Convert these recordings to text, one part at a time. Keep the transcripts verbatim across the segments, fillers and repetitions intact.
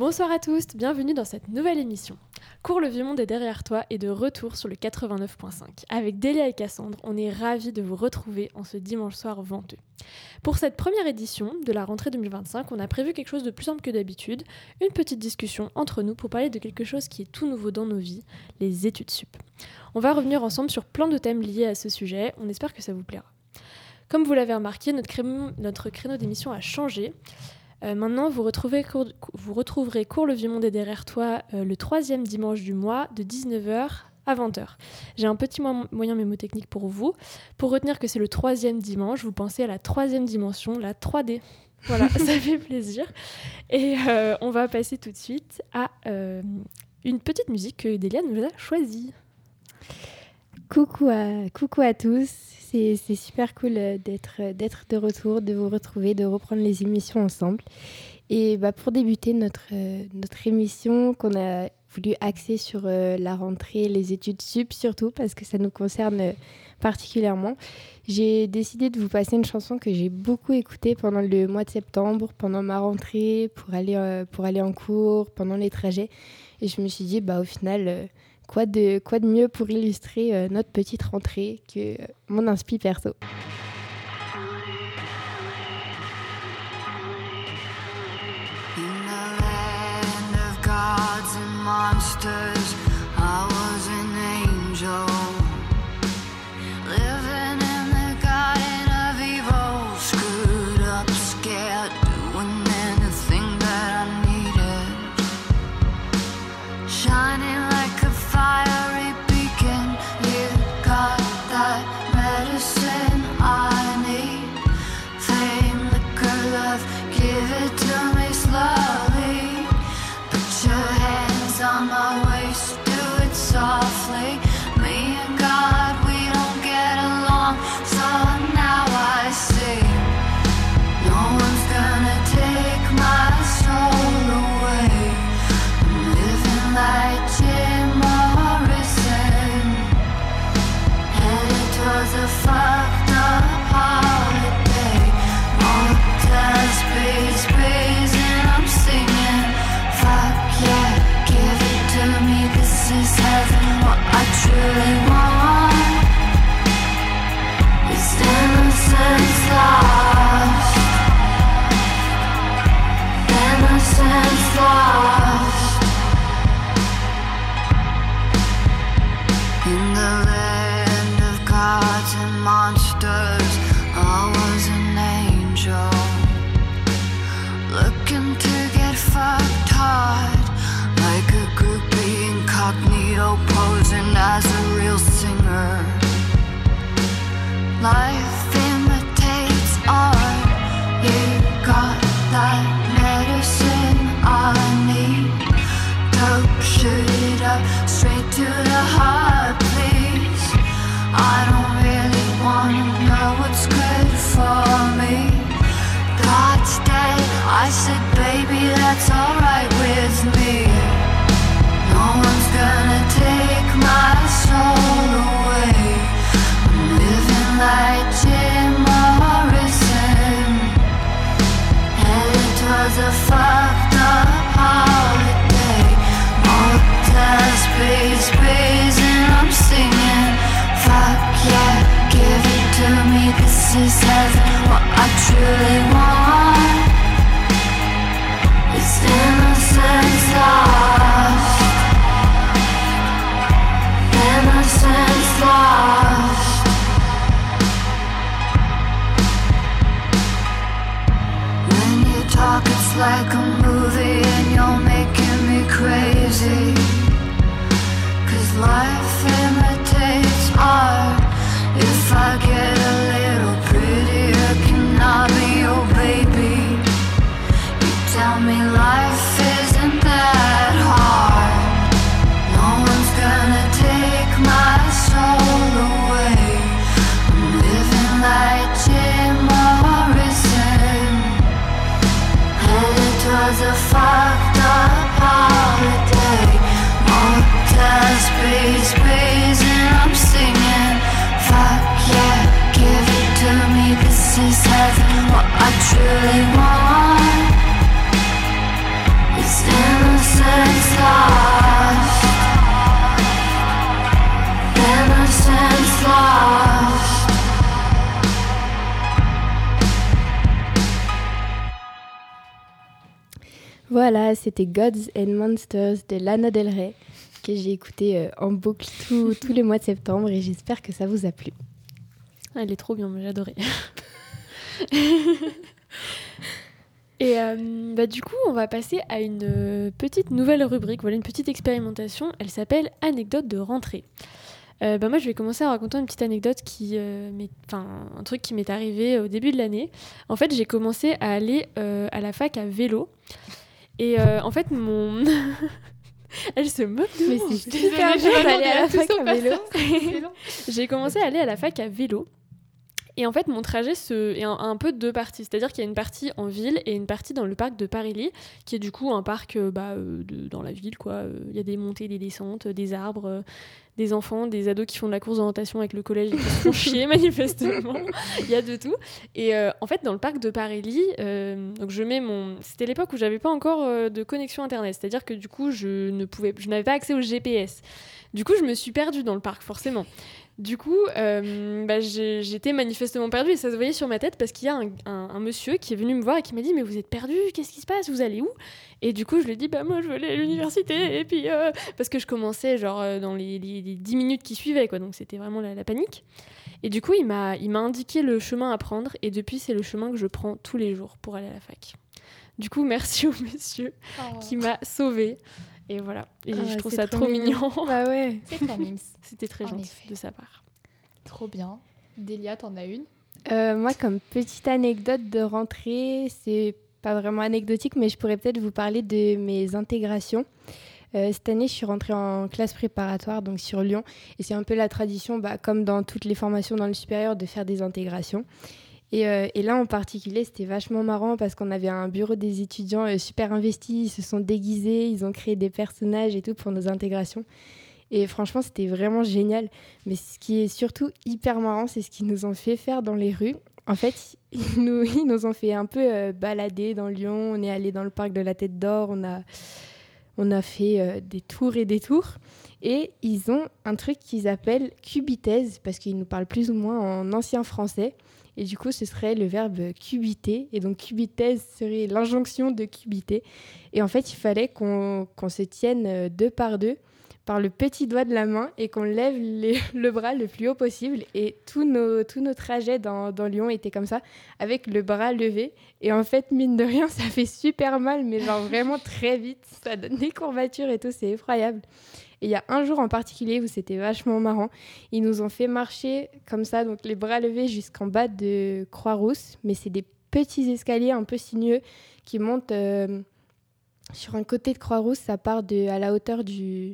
Bonsoir à tous, bienvenue dans cette nouvelle émission. Cours le vieux monde est derrière toi et de retour sur le quatre-vingt-neuf virgule cinq. Avec Délia et Cassandre, on est ravis de vous retrouver en ce dimanche soir venteux. Pour cette première édition de la rentrée deux mille vingt-cinq, on a prévu quelque chose de plus simple que d'habitude, une petite discussion entre nous pour parler de quelque chose qui est tout nouveau dans nos vies, les études sup. On va revenir ensemble sur plein de thèmes liés à ce sujet, on espère que ça vous plaira. Comme vous l'avez remarqué, notre créneau, notre créneau d'émission a changé. Euh, maintenant, vous, cours, vous retrouverez Cours le vieux monde est derrière toi euh, le troisième dimanche du mois de dix-neuf heures à vingt heures. J'ai un petit mo- moyen mémotechnique pour vous. Pour retenir que c'est le troisième dimanche, vous pensez à la troisième dimension, la trois D. Voilà, ça fait plaisir. Et euh, on va passer tout de suite à euh, une petite musique que Délia nous a choisie. Coucou à, coucou à tous, c'est, c'est super cool d'être, d'être de retour, de vous retrouver, de reprendre les émissions ensemble. Et bah, pour débuter notre, notre émission qu'on a voulu axer sur la rentrée, les études sup surtout, parce que ça nous concerne particulièrement, j'ai décidé de vous passer une chanson que j'ai beaucoup écoutée pendant le mois de septembre, pendant ma rentrée, pour aller, pour aller en cours, pendant les trajets. Et je me suis dit, bah, au final... Quoi de, quoi de mieux pour illustrer euh, notre petite rentrée que euh, mon inspi perso. In the land of gods and monsters, I was an angel, living in the garden of evil, screwed up, scared, doing anything that I needed, shining like a fiery beacon. You got that medicine I need. Fame, liquor, love, give it to me slowly. Put your hands on my waist, do it softly. Me and God, we don't get along, so now I see no one's gonna take my soul away. I'm living like Jim Morrison, headed towards a fucked up holiday. Motel space, space, and I'm singing, fuck yeah, give it to me, this is heaven. What I truly want is innocence lost, innocence lost. In the land of gods and monsters, I was an angel, looking to get fucked hard, like a groupie incognito, posing as a real singer. Life imitates art, you got that medicine I need. Dope, shoot it up, straight to the heart, please. I don't really wanna know what's good for me. God's dead, I said, baby, that's alright with me. No one's gonna take my soul away. I'm living like Jim Morrison, headed towards a fucked up holiday. Motel space, space, and I'm singing, fuck yeah, give it to me, this is heaven. What I truly want is innocence lost, innocence lost. When you talk it's like a movie and you're making me crazy, 'cause life imitates art. If I get a little prettier, can I be your baby? You tell me life isn't that hard. No one's gonna take my soul away. I'm living like Jim Morrison, headed towards a fucked up holiday. Motel space, space, and I'm singing, fuck yeah, give it to me, this is heaven. What I truly want is in lost, innocence lost. Voilà, c'était Gods and Monsters de Lana Del Rey que j'ai écouté euh, en boucle tout- tous les mois de septembre et j'espère que ça vous a plu. Ah, elle est trop bien, moi, j'ai adoré. Et euh, bah, du coup, on va passer à une euh, petite nouvelle rubrique, voilà, une petite expérimentation. Elle s'appelle Anecdote de rentrée. Euh, bah, moi, je vais commencer en racontant une petite anecdote qui, euh, m'est- enfin, un truc qui m'est arrivé au début de l'année. En fait, j'ai commencé à aller euh, à la fac à vélo. Et euh, en fait, mon... Elle se moque de Mais moi. c'est Désolée, super j'ai dur vraiment d'aller à la des- fac à vélo. J'ai commencé à aller à la fac à vélo. Et en fait, mon trajet se... est un, un peu deux parties. C'est-à-dire qu'il y a une partie en ville et une partie dans le parc de Paris-Lille, qui est du coup un parc euh, bah, euh, de- dans la ville, quoi. Euh, Il y a des montées, des descentes, euh, des arbres, euh, des enfants, des ados qui font de la course d'orientation avec le collège et qui se font chier, manifestement. Il y a de tout. Et euh, en fait, dans le parc de Paris-Lille, euh, donc je mets mon... C'était l'époque où j'avais pas encore euh, de connexion Internet. C'est-à-dire que du coup, je, ne pouvais... je n'avais pas accès au G P S. Du coup, je me suis perdue dans le parc, forcément. Du coup, euh, bah, j'ai- j'étais manifestement perdue et ça se voyait sur ma tête parce qu'il y a un, un- un monsieur qui est venu me voir et qui m'a dit « Mais vous êtes perdu, qu'est-ce qui se passe? Vous allez où ?» Et du coup, je lui ai dit « Bah moi, je veux aller à l'université. » Et puis, euh, parce que je commençais genre euh, dans les, les, les dix minutes qui suivaient, quoi, donc c'était vraiment la, la panique. Et du coup, il m'a il m'a indiqué le chemin à prendre et depuis, c'est le chemin que je prends tous les jours pour aller à la fac. Du coup, merci au monsieur Oh. qui m'a sauvée. Et voilà. Et Ah, je trouve c'est ça trop mignon. Bah ouais. C'est trop mimes. C'était très En gentil effet. de sa part. Trop bien. Delia, t'en as une? Euh, moi, comme petite anecdote de rentrée, c'est pas vraiment anecdotique, mais je pourrais peut-être vous parler de mes intégrations. Euh, cette année, je suis rentrée en classe préparatoire, donc sur Lyon, et c'est un peu la tradition, bah, comme dans toutes les formations dans le supérieur, de faire des intégrations. Et, euh, et là, en particulier, c'était vachement marrant parce qu'on avait un bureau des étudiants euh, super investis, ils se sont déguisés, ils ont créé des personnages et tout pour nos intégrations. Et franchement, c'était vraiment génial. Mais ce qui est surtout hyper marrant, c'est ce qu'ils nous ont fait faire dans les rues. En fait, ils nous, ils nous ont fait un peu euh, balader dans Lyon. On est allé dans le parc de la Tête d'Or. On a, on a fait euh, des tours et des tours. Et ils ont un truc qu'ils appellent cubithèse, parce qu'ils nous parlent plus ou moins en ancien français. Et du coup, ce serait le verbe cubiter. Et donc, cubithèse serait l'injonction de cubiter. Et en fait, il fallait qu'on, qu'on se tienne euh, deux par deux par le petit doigt de la main et qu'on lève les- le bras le plus haut possible. Et tous nos, tous nos trajets dans, dans Lyon étaient comme ça, avec le bras levé. Et en fait, mine de rien, ça fait super mal, mais genre vraiment très vite. Ça donne des courbatures et tout, c'est effroyable. Et il y a un jour en particulier où c'était vachement marrant. Ils nous ont fait marcher comme ça, donc les bras levés jusqu'en bas de Croix-Rousse. Mais c'est des petits escaliers un peu sinueux qui montent euh, sur un côté de Croix-Rousse. Ça part de, à la hauteur du...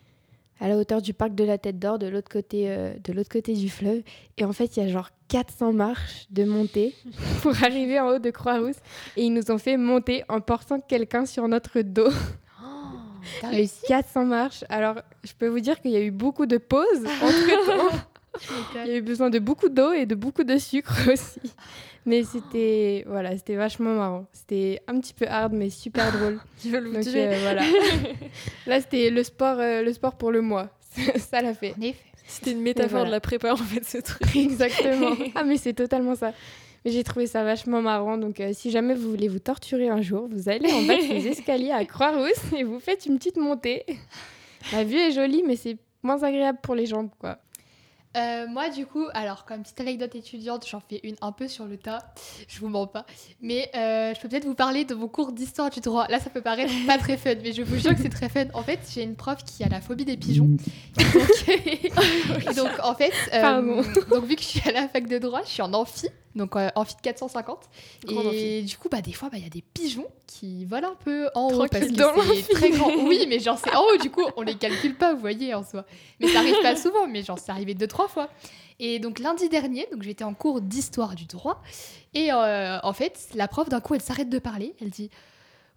à la hauteur du parc de la Tête d'Or, de l'autre côté, euh, de l'autre côté du fleuve. Et en fait, il y a genre quatre cents marches de montée pour arriver en haut de Croix-Rousse. Et ils nous ont fait monter en portant quelqu'un sur notre dos. T'as Les réussi? quatre cents marches. Alors, je peux vous dire qu'il y a eu beaucoup de pauses entre-temps. Il y a eu besoin de beaucoup d'eau et de beaucoup de sucre aussi. Mais c'était, voilà, c'était vachement marrant. C'était un petit peu hard, mais super drôle. Je veux le Donc tuer. euh, voilà. Là, c'était le sport, euh, le sport pour le mois. Ça l'a fait. En effet. C'était une métaphore voilà. de la prépa, en fait, ce truc. Exactement. Ah, mais c'est totalement ça. Mais j'ai trouvé ça vachement marrant. Donc, euh, si jamais vous voulez vous torturer un jour, vous allez en bas de ces escaliers à Croix-Rousse et vous faites une petite montée. La vue est jolie, mais c'est moins agréable pour les jambes, quoi. Euh, moi, du coup, alors, comme petite anecdote étudiante, j'en fais une un peu sur le tas. Je vous mens pas. Mais euh, je peux peut-être vous parler de mon cours d'histoire du droit. Là, ça peut paraître pas très fun, mais je vous jure que c'est très fun. En fait, j'ai une prof qui a la phobie des pigeons. Et donc, et donc en fait, euh, Pardon. donc, vu que je suis à la fac de droit, je suis en amphi. Donc, euh, amphi de quatre cent cinquante. Grande Et du coup, bah, des fois, bah, il y a des pigeons qui volent un peu en haut. Parce Tranquille que dans c'est très grand. Oui, mais genre, c'est en haut, du coup, on les calcule pas, vous voyez, en soi. Mais ça arrive pas souvent, mais genre, c'est arrivé deux, trois fois. Et donc, lundi dernier, donc j'étais en cours d'histoire du droit. Et euh, en fait, la prof, d'un coup, elle s'arrête de parler. Elle dit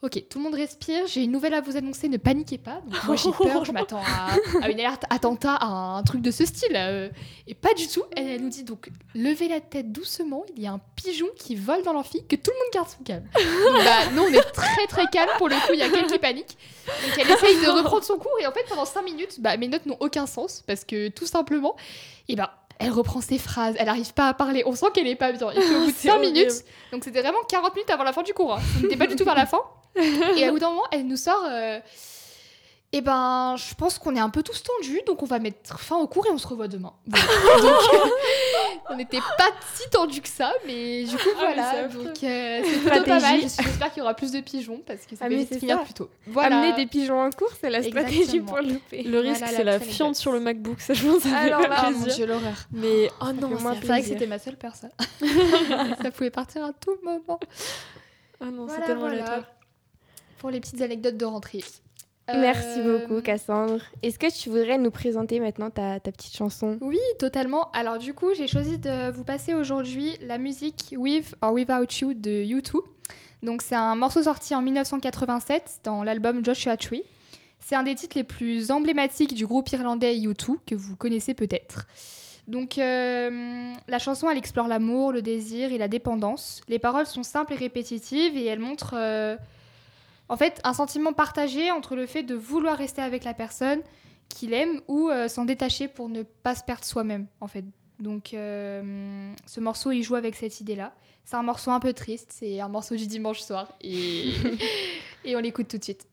Ok, tout le monde respire. J'ai une nouvelle à vous annoncer, ne paniquez pas. Donc, moi j'ai peur, je m'attends à, à une alerte attentat, à un truc de ce style. euh, et pas du tout. Elle, elle nous dit donc levez la tête doucement. Il y a un pigeon qui vole dans l'amphi, que tout le monde garde son calme. Donc, bah, nous on est très très calme pour le coup. Il y a quelqu'un qui panique. Donc elle essaye de reprendre son cours et en fait pendant cinq minutes, bah, mes notes n'ont aucun sens parce que tout simplement, et bah elle reprend ses phrases, elle n'arrive pas à parler. On sent qu'elle est pas bien. Et puis au bout de cinq minutes, donc c'était vraiment quarante minutes avant la fin du cours. Hein. On n'était pas du tout vers la fin. Et au bout d'un moment, elle nous sort euh, Eh ben, je pense qu'on est un peu tous tendus, donc on va mettre fin au cours et on se revoit demain. Voilà. Donc, euh, on n'était pas si tendus que ça, mais du coup, Ah, voilà. mais Donc, euh, c'est plutôt pas mal. J'espère qu'il y aura plus de pigeons parce que ça Ah, va mais vite c'est finir ça. plus tôt. Voilà. Amener des pigeons en cours, c'est la stratégie Exactement. pour le louper. Le risque, Voilà c'est la la petite fiente anecdote. sur le MacBook, ça je pense. Alors là, Ah Ah, mon mon dieu, l'horreur. Mais oh non, fait moins c'est C'est vrai que plaisir. c'était ma seule personne. Ça pouvait partir à tout moment. Ah non, c'est Voilà, tellement voilà. aléatoire. Pour les petites anecdotes de rentrée. Merci Euh, beaucoup, Cassandre. Est-ce que tu voudrais nous présenter maintenant ta, ta petite chanson? Oui, totalement. Alors du coup, j'ai choisi de vous passer aujourd'hui la musique With or Without You de U deux. Donc c'est un morceau sorti en dix-neuf cent quatre-vingt-sept dans l'album Joshua Tree. C'est un des titres les plus emblématiques du groupe irlandais U deux que vous connaissez peut-être. Donc euh, la chanson, elle explore l'amour, le désir et la dépendance. Les paroles sont simples et répétitives et elles montrent euh, en fait un sentiment partagé entre le fait de vouloir rester avec la personne qu'il aime ou euh, s'en détacher pour ne pas se perdre soi-même en fait. Donc euh, ce morceau il joue avec cette idée-là. C'est un morceau un peu triste, c'est un morceau du dimanche soir et, et on l'écoute tout de suite.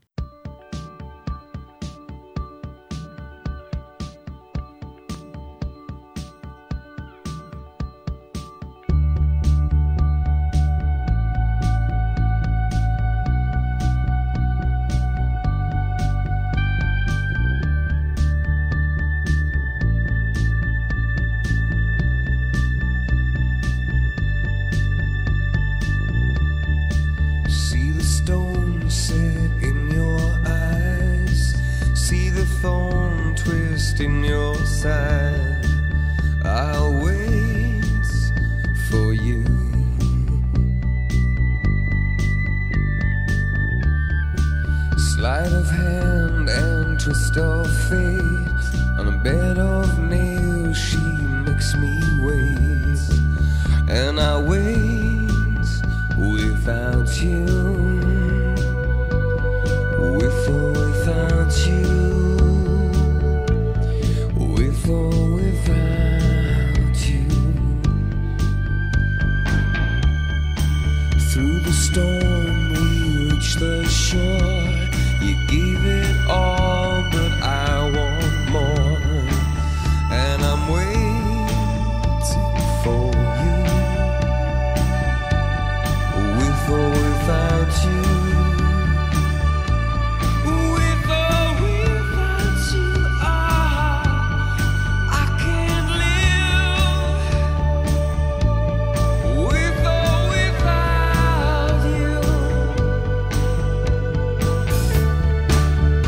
See the stone set in your eyes. See the thorn twist in your side. I'll wait for you. Sleight of hand and twist of fate. On a bed of nails, she makes me wait. And I wait without you, with or without you, with or without you. Through the storm we reach the shore. You gave it all, but I want more. And I'm waiting for you, with or without you, with or without you, ah, I can't live, with or without you.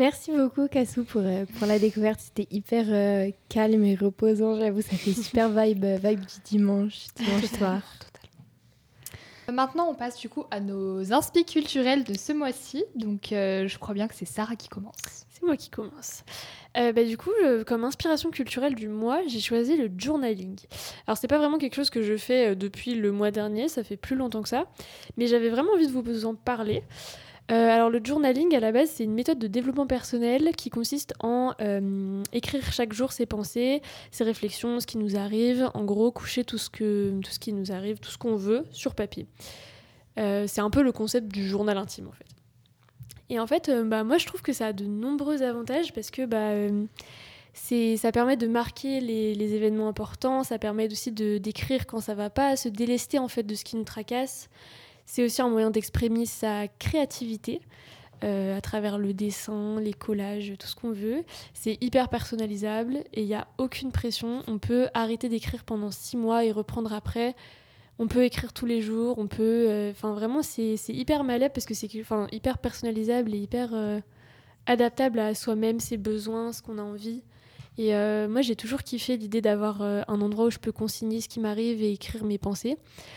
merci beaucoup, Cassou, pour, euh, pour la découverte. C'était hyper euh, calme et reposant. J'avoue, ça fait super vibe, euh, vibe du dimanche, dimanche soir. Maintenant, on passe du coup à nos inspi culturels de ce mois-ci. Donc, euh, je crois bien que c'est Sarah qui commence. C'est moi qui commence. Euh, bah, du coup, je- comme inspiration culturelle du mois, j'ai choisi le journaling. Alors, c'est pas vraiment quelque chose que je fais euh, depuis le mois dernier, ça fait plus longtemps que ça, mais j'avais vraiment envie de vous en parler. Euh, alors, le journaling, à la base, c'est une méthode de développement personnel qui consiste en euh, écrire chaque jour ses pensées, ses réflexions, ce qui nous arrive. En gros, coucher tout ce, que, tout ce qui nous arrive, tout ce qu'on veut sur papier. Euh, c'est un peu le concept du journal intime, en fait. Et en fait, euh, bah, moi, je trouve que ça a de nombreux avantages parce que bah, euh, c'est, ça permet de marquer les, les événements importants, ça permet aussi de, d'écrire quand ça va pas, se délester en fait de ce qui nous tracasse. C'est aussi un moyen d'exprimer sa créativité euh, à travers le dessin, les collages, tout ce qu'on veut. C'est hyper personnalisable et il n'y a aucune pression. On peut arrêter d'écrire pendant six mois et reprendre après. On peut écrire tous les jours. On peut, enfin euh, vraiment, c'est, c'est hyper malléable parce que c'est hyper personnalisable et hyper euh, adaptable à soi-même, ses besoins, ce qu'on a envie. Et euh, moi, j'ai toujours kiffé l'idée d'avoir euh, un endroit où je peux consigner ce qui m'arrive et écrire mes pensées.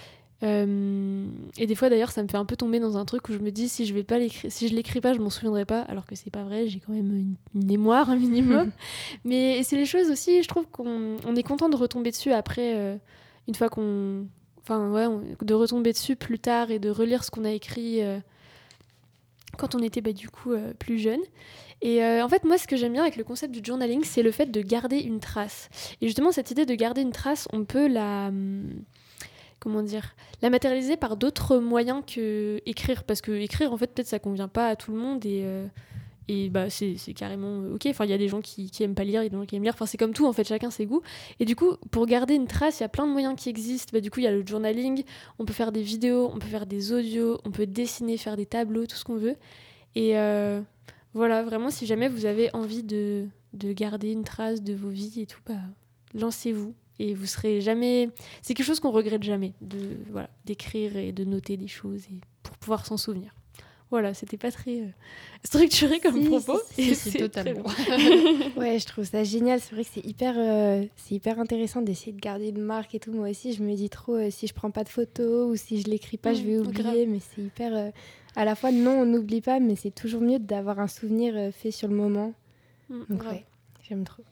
Euh, et des fois d'ailleurs ça me fait un peu tomber dans un truc où je me dis si je vais pas l'écrire, si je l'écris pas je m'en souviendrai pas, alors que c'est pas vrai, j'ai quand même une, une mémoire un minimum. Mais c'est les choses aussi, je trouve qu'on on est content de retomber dessus après euh, une fois qu'on enfin ouais on, de retomber dessus plus tard et de relire ce qu'on a écrit euh, quand on était bah, du coup euh, plus jeune. Et euh, en fait moi ce que j'aime bien avec le concept du journaling, c'est le fait de garder une trace. Et justement cette idée de garder une trace, on peut la hum, comment dire, la matérialiser par d'autres moyens que écrire, parce que écrire en fait peut-être ça convient pas à tout le monde et euh, et bah c'est c'est carrément ok. Enfin il y a des gens qui qui aiment pas lire, il y a des gens qui aiment lire. Enfin c'est comme tout en fait, chacun ses goûts. Et du coup pour garder une trace, il y a plein de moyens qui existent. Bah du coup il y a le journaling, on peut faire des vidéos, on peut faire des audios, on peut dessiner, faire des tableaux, tout ce qu'on veut. Et euh, voilà, vraiment si jamais vous avez envie de de garder une trace de vos vies et tout, bah lancez-vous. Et vous serez jamais... C'est quelque chose qu'on regrette jamais, de, voilà, d'écrire et de noter des choses et pour pouvoir s'en souvenir. Voilà, c'était pas très euh, structuré comme Si, propos. si, et si, c'est totalement. très bien. Ouais, je trouve ça génial. C'est vrai que c'est hyper, euh, c'est hyper intéressant d'essayer de garder une marque et tout. Moi aussi, je me dis trop euh, si je prends pas de photos ou si je l'écris pas, Mmh, je vais grave. oublier. Mais c'est hyper. euh, À la fois, non, on n'oublie pas, mais c'est toujours mieux d'avoir un souvenir euh, fait sur le moment. Mmh, Donc grave. ouais, j'aime trop.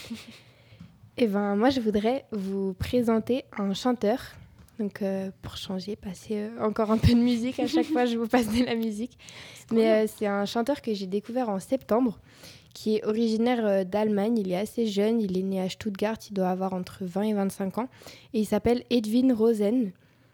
Et ben moi, je voudrais vous présenter un chanteur. Donc euh, pour changer, passer euh, encore un peu de musique. À chaque fois, je vous passe de la musique. Mais euh, c'est un chanteur que j'ai découvert en septembre, qui est originaire euh, d'Allemagne. Il est assez jeune, il est né à Stuttgart, il doit avoir entre vingt et vingt-cinq ans. Et il s'appelle Edwin Rosen.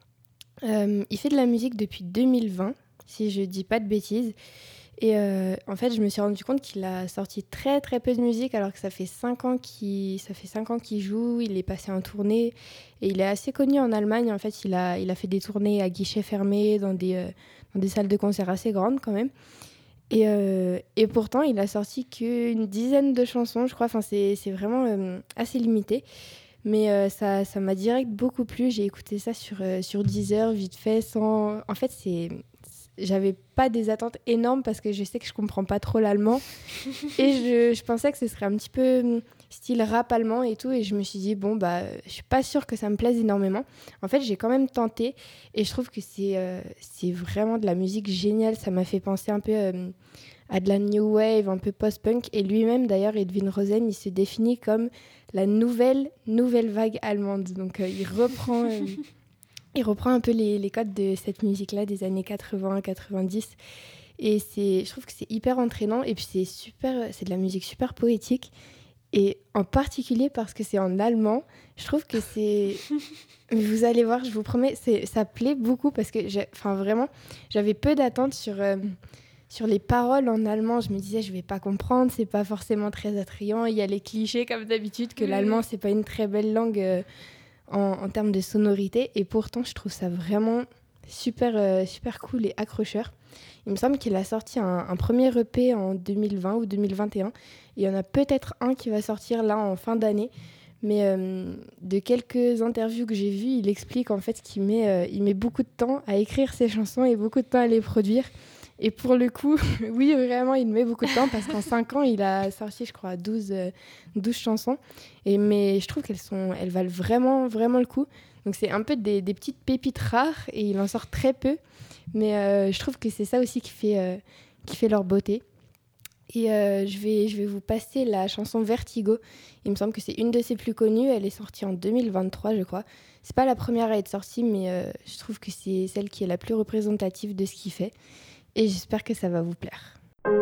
Euh, il fait de la musique depuis deux mille vingt, si je dis pas de bêtises. Et euh, en fait, je me suis rendu compte qu'il a sorti très très peu de musique, alors que ça fait cinq ans qu'il, ça fait cinq ans qu'il joue. Il est passé en tournée et il est assez connu en Allemagne. En fait, il a, il a fait des tournées à guichets fermés dans des, euh, dans des salles de concert assez grandes quand même. Et, euh, et pourtant, il a sorti qu'une dizaine de chansons, je crois. Enfin, c'est, c'est vraiment euh, assez limité. Mais euh, ça, ça m'a direct beaucoup plu. J'ai écouté ça sur, euh, sur Deezer, vite fait, sans... En fait, c'est... J'avais pas des attentes énormes parce que je sais que je comprends pas trop l'allemand. Et je, je pensais que ce serait un petit peu style rap allemand et tout. Et je me suis dit, bon, bah, je suis pas sûre que ça me plaise énormément. En fait, j'ai quand même tenté. Et je trouve que c'est, euh, c'est vraiment de la musique géniale. Ça m'a fait penser un peu euh, à de la new wave, un peu post-punk. Et lui-même, d'ailleurs, Edwin Rosen, il se définit comme la nouvelle, nouvelle vague allemande. Donc, euh, il reprend... Euh, Il reprend un peu les, les codes de cette musique-là des années quatre-vingts quatre-vingt-dix. Et c'est, je trouve que c'est hyper entraînant. Et puis c'est, super, c'est de la musique super poétique. Et en particulier parce que c'est en allemand, je trouve que c'est... Vous allez voir, je vous promets, c'est, ça plaît beaucoup parce que j'ai, enfin, vraiment, j'avais peu d'attentes sur, euh, sur les paroles en allemand. Je me disais, je ne vais pas comprendre, c'est pas forcément très attrayant. Il y a les clichés, comme d'habitude, que Oui. l'allemand, c'est pas une très belle langue... Euh, En, en termes de sonorité, et pourtant je trouve ça vraiment super, euh, super cool et accrocheur. Il me semble qu'il a sorti un, un premier E P en deux mille vingt ou deux mille vingt et un. Il y en a peut-être un qui va sortir là en fin d'année, mais euh, de quelques interviews que j'ai vues, il explique en fait qu'il met, euh, il met beaucoup de temps à écrire ses chansons et beaucoup de temps à les produire. Et pour le coup, oui, vraiment, il met beaucoup de temps parce qu'en cinq ans, il a sorti, je crois, douze, euh, douze chansons. Et, mais je trouve qu'elles sont, elles valent vraiment, vraiment le coup. Donc, c'est un peu des, des petites pépites rares et il en sort très peu. Mais euh, je trouve que c'est ça aussi qui fait, euh, qui fait leur beauté. Et euh, je, vais, je vais vous passer la chanson Vertigo. Il me semble que c'est une de ses plus connues. Elle est sortie en deux mille vingt-trois, je crois. C'est pas la première à être sortie, mais euh, je trouve que c'est celle qui est la plus représentative de ce qu'il fait. Et j'espère que ça va vous plaire.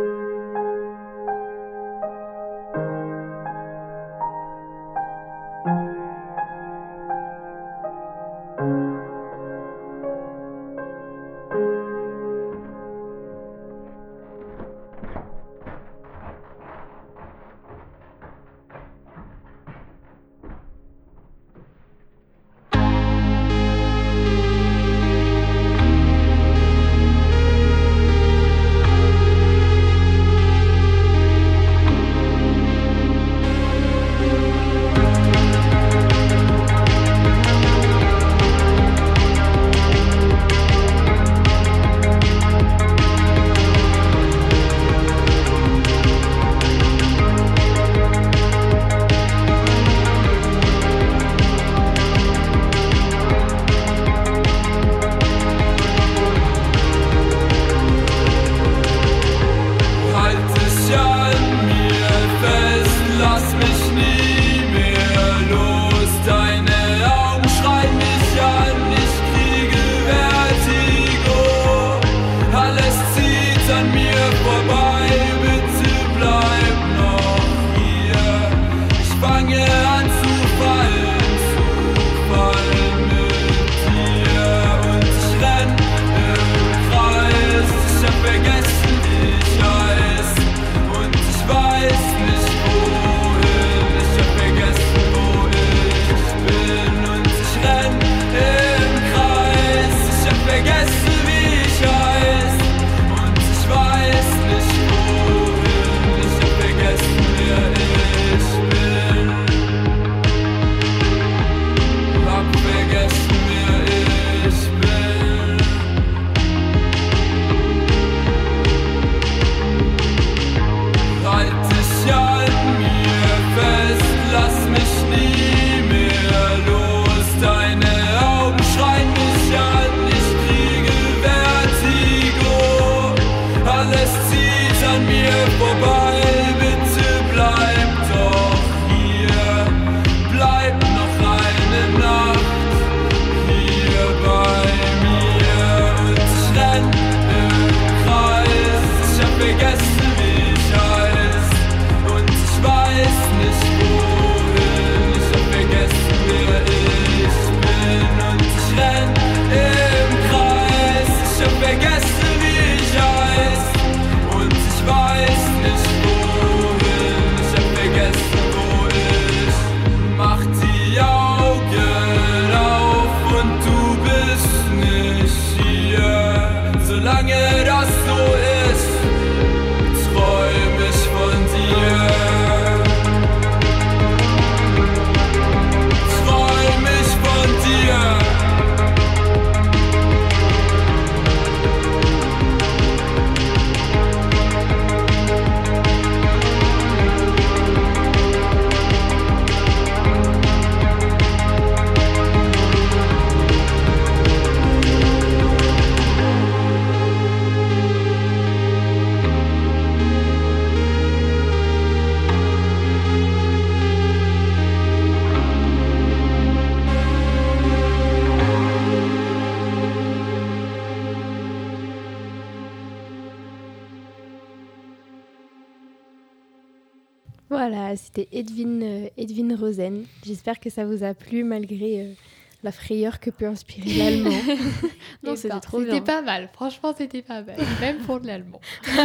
Voilà, c'était Edwin, euh, Edwin Rosen. J'espère que ça vous a plu malgré euh, la frayeur que peut inspirer l'allemand. Non, Eh c'était ben, trop C'était bien. pas mal. Franchement, c'était pas mal. Même pour de l'allemand.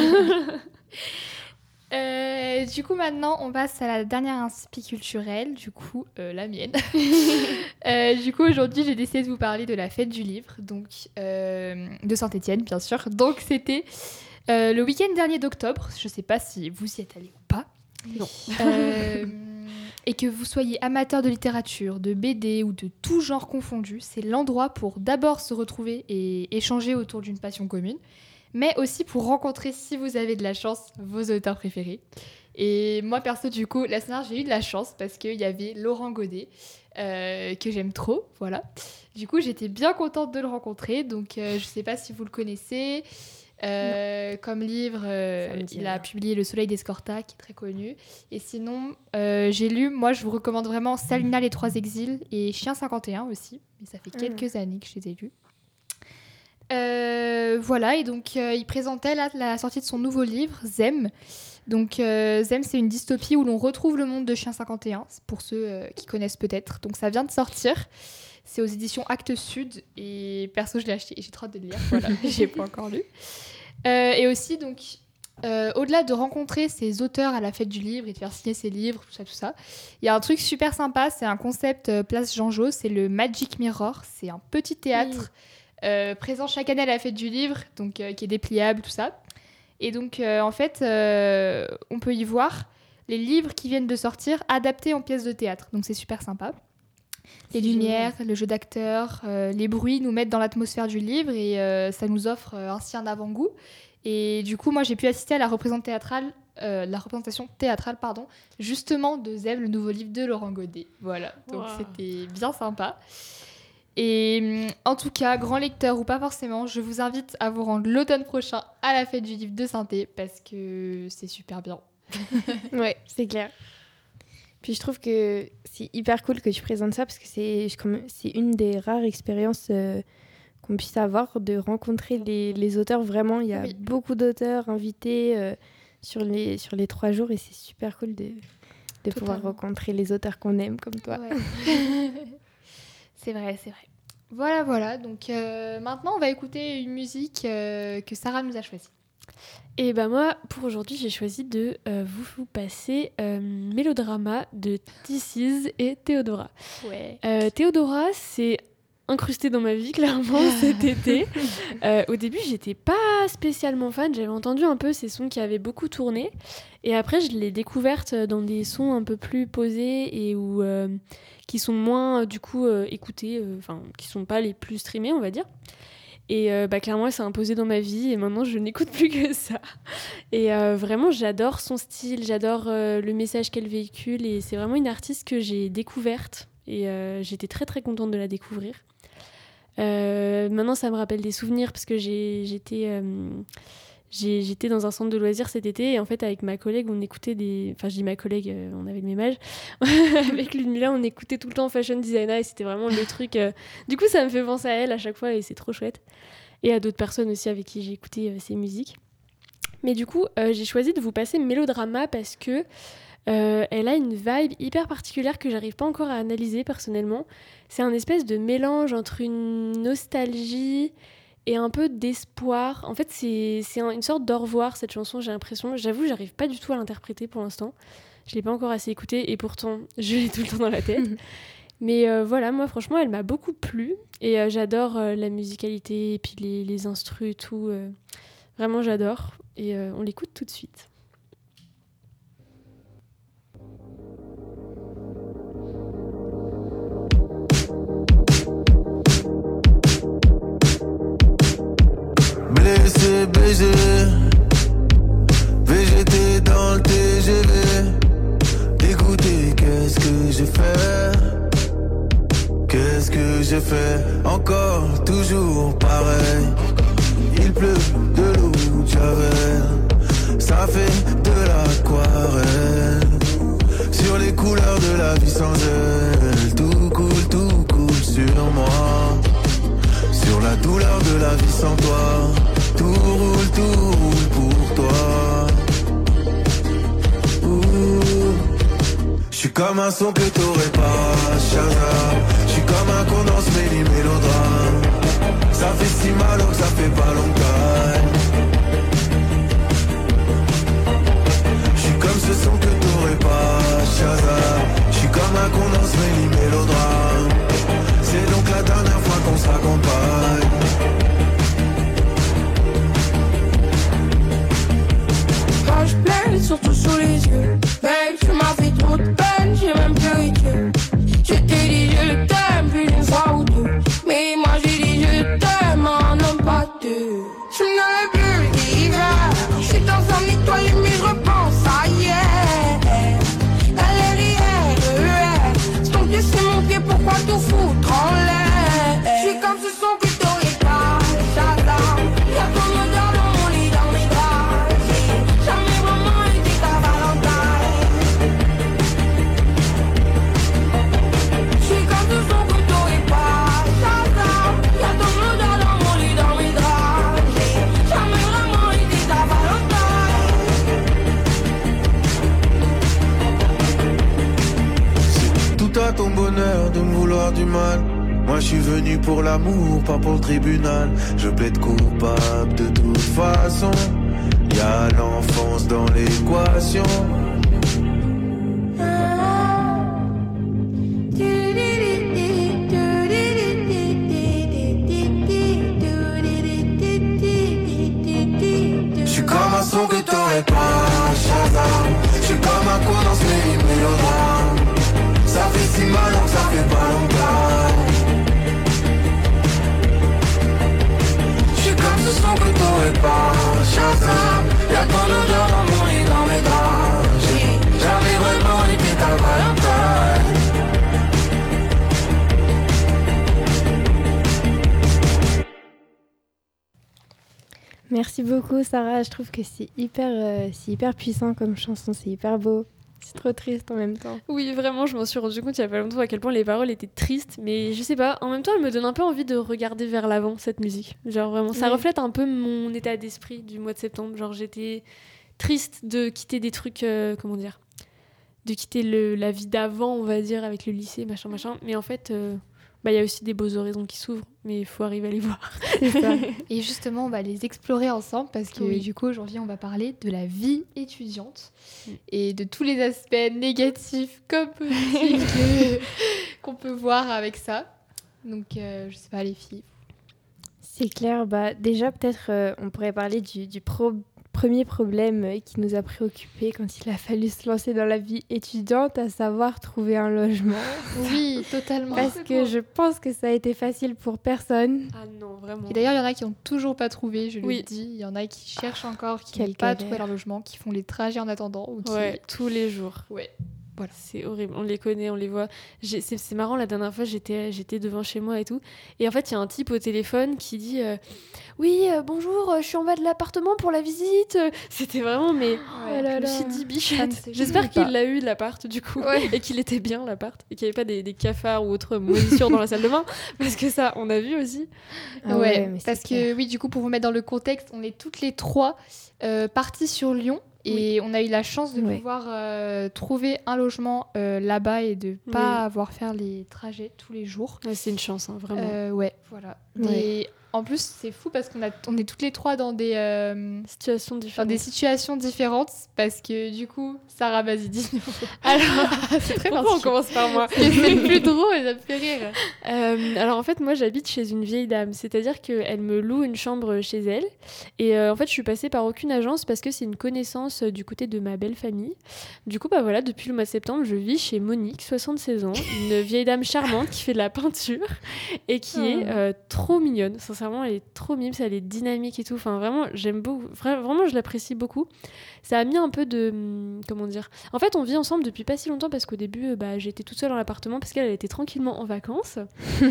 Euh, du coup, maintenant, on passe à la dernière inspi culturelle, du coup, euh, la mienne. Euh, du coup, aujourd'hui, j'ai décidé de vous parler de la fête du livre, donc euh, de Saint-Étienne, bien sûr. Donc, c'était euh, le week-end dernier d'octobre. Je sais pas si vous y êtes allés ou pas. Non. Euh, et que vous soyez amateur de littérature, de B D ou de tout genre confondu, c'est l'endroit pour d'abord se retrouver et échanger autour d'une passion commune, mais aussi pour rencontrer, si vous avez de la chance, vos auteurs préférés. Et moi, perso, du coup, la semaine dernière, j'ai eu de la chance parce qu'il y avait Laurent Godet, euh, que j'aime trop, voilà. Du coup, j'étais bien contente de le rencontrer, donc euh, je sais pas si vous le connaissez. Euh, comme livre, euh, il a publié Le Soleil d'Escorta, qui est très connu. Et sinon, euh, j'ai lu, moi je vous recommande vraiment Salina, les Trois Exils et Chien cinquante et un aussi, mais ça fait quelques mmh. années que je les ai lus. Euh, voilà, et donc euh, il présentait là, la sortie de son nouveau livre, Zem. Donc euh, Zem, c'est une dystopie où l'on retrouve le monde de Chien cinquante et un, pour ceux euh, qui connaissent peut-être. Donc ça vient de sortir. C'est aux éditions Actes Sud et perso je l'ai acheté et j'ai trop hâte de le lire. Voilà, j'ai pas encore lu. Euh, et aussi donc euh, au-delà de rencontrer ces auteurs à la fête du livre et de faire signer ses livres, tout ça, tout ça, il y a un truc super sympa. C'est un concept euh, Place Jean Jaus, c'est le Magic Mirror. C'est un petit théâtre oui. euh, présent chaque année à la fête du livre, donc euh, qui est dépliable, tout ça. Et donc euh, en fait, euh, on peut y voir les livres qui viennent de sortir adaptés en pièces de théâtre. Donc c'est super sympa. Les lumières, le jeu d'acteurs, euh, les bruits nous mettent dans l'atmosphère du livre et euh, ça nous offre euh, ainsi un avant-goût. Et du coup, moi, j'ai pu assister à la représentation théâtrale, euh, la représentation théâtrale, pardon, justement de Zem, le nouveau livre de Laurent Godet. Voilà, donc wow. C'était bien sympa. Et en tout cas, grand lecteur ou pas forcément, je vous invite à vous rendre l'automne prochain à la fête du livre de Saint-Thé parce que c'est super bien. Ouais, c'est clair. Puis je trouve que c'est hyper cool que tu présentes ça parce que c'est, c'est une des rares expériences euh, qu'on puisse avoir de rencontrer les, les auteurs. Vraiment, il y a oui. beaucoup d'auteurs invités euh, sur, les, sur les trois jours et c'est super cool de, de pouvoir rencontrer les auteurs qu'on aime comme toi. Ouais. C'est vrai, c'est vrai. Voilà, voilà. Donc euh, maintenant, on va écouter une musique euh, que Sarah nous a choisie. Et bah moi, pour aujourd'hui, j'ai choisi de euh, vous, vous passer euh, Mélodrama de This Is et Théodora. Ouais. Euh, Théodora, c'est incrusté dans ma vie, clairement, cet été. Euh, au début, j'étais pas spécialement fan. J'avais entendu un peu ces sons qui avaient beaucoup tourné. Et après, je l'ai découverte dans des sons un peu plus posés et où, euh, qui sont moins, du coup, euh, écoutés, enfin, euh, qui sont pas les plus streamés, on va dire. Et euh, bah, clairement, elle s'est imposée dans ma vie et maintenant, je n'écoute plus que ça. Et euh, vraiment, j'adore son style, j'adore euh, le message qu'elle véhicule et c'est vraiment une artiste que j'ai découverte et euh, j'étais très très contente de la découvrir. Euh, maintenant, ça me rappelle des souvenirs parce que j'ai, j'étais, euh, j'ai, j'étais dans un centre de loisirs cet été et en fait, avec ma collègue, on écoutait des... Enfin, je dis ma collègue, euh, on avait le même âge. Avec Ludmilla, on écoutait tout le temps Fashion Designer et c'était vraiment le truc... Euh... Du coup, ça me fait penser à elle à chaque fois et c'est trop chouette. Et à d'autres personnes aussi avec qui j'ai écouté euh, ses musiques. Mais du coup, euh, j'ai choisi de vous passer Mélodrama parce que euh, elle a une vibe hyper particulière que j'arrive pas encore à analyser personnellement. C'est un espèce de mélange entre une nostalgie et un peu d'espoir. En fait, c'est, c'est un, une sorte d'au revoir, cette chanson, j'ai l'impression. J'avoue, j'arrive pas du tout à l'interpréter pour l'instant. Je l'ai pas encore assez écoutée et pourtant, je l'ai tout le temps dans la tête. Mais euh, voilà, moi, franchement, elle m'a beaucoup plu. Et euh, j'adore euh, la musicalité et puis les, les instrus et tout. Euh, vraiment, j'adore. Et euh, on l'écoute tout de suite. Blessé, baisé, V G T dans le T G V. Dégoûté, qu'est-ce que j'ai fait? Qu'est-ce que j'ai fait? Encore, toujours pareil. Il pleut de l'eau de Javel. Ça fait de l'aquarelle. Sur les couleurs de la vie sans elle. Tout coule, tout coule sur moi. Sur la douleur de la vie sans toi. Tout roule, tout roule pour toi. J'suis comme un son que t'aurais pas, Shazam. J'suis comme un condensé des mélodrames. Ça fait si mal que ça fait pas longtemps. J'suis comme ce son que t'aurais pas, Shazam. J'suis comme un condensé des mélodrames. C'est donc la dernière fois qu'on se raccompagne. Quand je pleure, surtout sous les yeux. Babe, tu m'as fait trop de peine, j'ai même pleuré Dieu. Je t'ai dit je t'aime plus d'une fois ou deux. Mais moi j'ai dit je t'aime en homme pas deux. Je n'avais plus tout à ton bonheur de me vouloir du mal. Moi je suis venu pour l'amour, pas pour le tribunal. Je plaide coupable de toute façon. Y'a l'enfance dans l'équation. J'suis comme un son que t'aurais pas, Shazam. J'suis comme un con dans ce mélodrame. Ça fait si mal donc ça fait pas longtemps. J'suis comme ce son que t'aurais pas, Shazam. Y'a ton odeur dans mon lit, dans mes draps. J'arrive vraiment les pieds à Valentine. Merci beaucoup Sarah, je trouve que c'est hyper, euh, c'est hyper puissant comme chanson, c'est hyper beau. C'est trop triste en même temps. Oui, vraiment, je m'en suis rendu compte il y a pas longtemps à quel point les paroles étaient tristes, mais je sais pas, en même temps, elle me donne un peu envie de regarder vers l'avant, cette musique. Genre vraiment, ça Ouais. reflète un peu mon état d'esprit du mois de septembre. Genre j'étais triste de quitter des trucs, euh, comment dire, de quitter le, la vie d'avant, on va dire, avec le lycée, machin, machin. Mais en fait, euh, bah, y a aussi des beaux horizons qui s'ouvrent, mais il faut arriver à les voir. C'est ça. Et justement, on va les explorer ensemble parce que Oui. du coup, aujourd'hui, on va parler de la vie étudiante Mm. et de tous les aspects négatifs comme positifs que- qu'on peut voir avec ça. Donc, euh, je sais pas, les filles. C'est clair, bah, déjà peut-être euh, on pourrait parler du, du pro- premier problème euh, qui nous a préoccupés quand il a fallu se lancer dans la vie étudiante, à savoir trouver un logement. Oui, totalement. Parce que je pense que ça a été facile pour personne. Ah non, vraiment. Et d'ailleurs, il y en a qui n'ont toujours pas trouvé, je Oui. le dis. Il y en a qui cherchent encore, qui Quelle n'ont pas galère. trouvé leur logement, qui font les trajets en attendant. Ou qui... Ouais, tous les jours. Ouais. Voilà. C'est horrible, on les connaît, on les voit. J'ai- C'est c'est marrant, la dernière fois, j'étais j'étais devant chez moi et tout. Et en fait, il y a un type au téléphone qui dit euh, Oui, euh, bonjour, euh, je suis en bas de l'appartement pour la visite. C'était vraiment, mais Oh là je me là. suis dit, Ça ne bichette. se J'espère dit qu'il pas. l'a eu, l'appart, du coup. Et qu'il était bien, l'appart. Et qu'il n'y avait pas des, des cafards ou autres moisissures dans la salle de bain. Parce que ça, on a vu aussi. Ah ouais, mais c'est parce clair. que oui, du coup, pour vous mettre dans le contexte, on est toutes les trois euh, parties sur Lyon et on a eu la chance de Ouais. pouvoir euh, trouver un logement euh, là-bas et de pas Oui. avoir faire les trajets tous les jours. Ouais, c'est une chance, hein, vraiment. Euh, ouais, voilà. Ouais. Et en plus, c'est fou parce qu'on a, on est toutes les trois dans des, euh, Situation dans différente. des situations différentes parce que du coup, Sarah, vas-y, dis-nous. Alors, c'est très pourquoi on particulier. commence par moi C'est le plus drôle, ça me fait rire. Euh, alors en fait moi j'habite chez une vieille dame, c'est-à-dire qu'elle me loue une chambre chez elle et euh, en fait je suis passée par aucune agence parce que c'est une connaissance euh, du côté de ma belle famille. Du coup bah voilà, depuis le mois de septembre je vis chez Monique, soixante-seize ans, une vieille dame charmante qui fait de la peinture et qui est euh, trop mignonne. Sincèrement elle est trop mimes, elle est dynamique et tout, enfin vraiment j'aime beaucoup, Vra- vraiment je l'apprécie beaucoup. Ça a mis un peu de... hum, comment dire, en fait on vit ensemble depuis pas si longtemps parce qu'au début euh, bah, j'étais toute seule dans l'appartement parce qu'elle elle était tranquillement en vacances.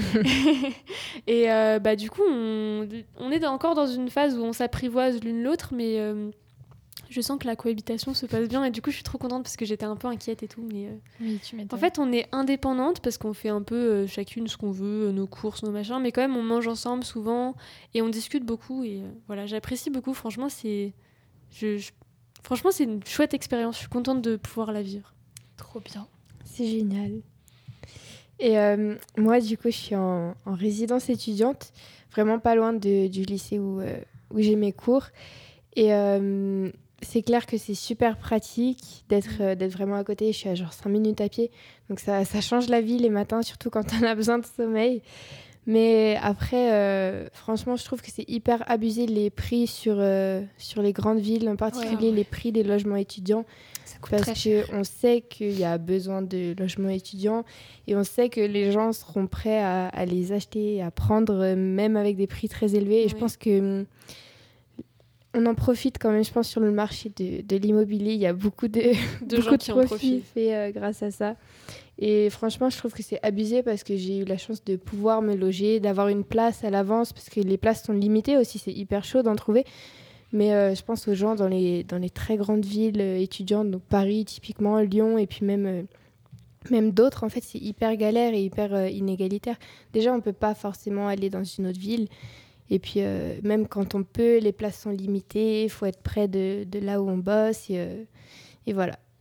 Et euh, bah, du coup, on, on est encore dans une phase où on s'apprivoise l'une l'autre, mais euh, je sens que la cohabitation se passe bien. Et du coup, je suis trop contente parce que j'étais un peu inquiète et tout. Mais euh, Oui, tu m'étonnes. en fait, on est indépendantes parce qu'on fait un peu euh, chacune ce qu'on veut, euh, nos courses, nos machins, mais quand même, on mange ensemble souvent et on discute beaucoup. Et euh, voilà, j'apprécie beaucoup. Franchement, c'est. Je, je- Franchement, c'est une chouette expérience. Je suis contente de pouvoir la vivre. trop bien. C'est génial. Et euh, moi, du coup, je suis en, en résidence étudiante, vraiment pas loin de- du lycée où, euh, où j'ai mes cours. Et euh, c'est clair que c'est super pratique d'être euh, d'être vraiment à côté. Je suis à genre cinq minutes à pied. Donc ça, ça change la vie les matins, surtout quand on a besoin de sommeil. Mais après, euh, franchement, je trouve que c'est hyper abusé les prix sur, euh, sur les grandes villes, en particulier ouais. les prix des logements étudiants. Ça coûte très Parce cher. qu'on sait qu'il y a besoin de logements étudiants et on sait que les gens seront prêts à, à les acheter, à prendre, euh, même avec des prix très élevés. Et je Oui. pense que hum, on en profite quand même, je pense, sur le marché de, de l'immobilier. Il y a beaucoup de, De beaucoup gens de qui en profits profitent. faits euh, grâce à ça. Et franchement, je trouve que c'est abusé parce que j'ai eu la chance de pouvoir me loger, d'avoir une place à l'avance parce que les places sont limitées aussi, c'est hyper chaud d'en trouver. Mais euh, je pense aux gens dans les, dans les très grandes villes euh, étudiantes, donc Paris typiquement, Lyon et puis même, euh, même d'autres, en fait, c'est hyper galère et hyper euh, inégalitaire. Déjà, on ne peut pas forcément aller dans une autre ville. Et puis, euh, même quand on peut, les places sont limitées, il faut être près de, de là où on bosse. Et, euh, et voilà.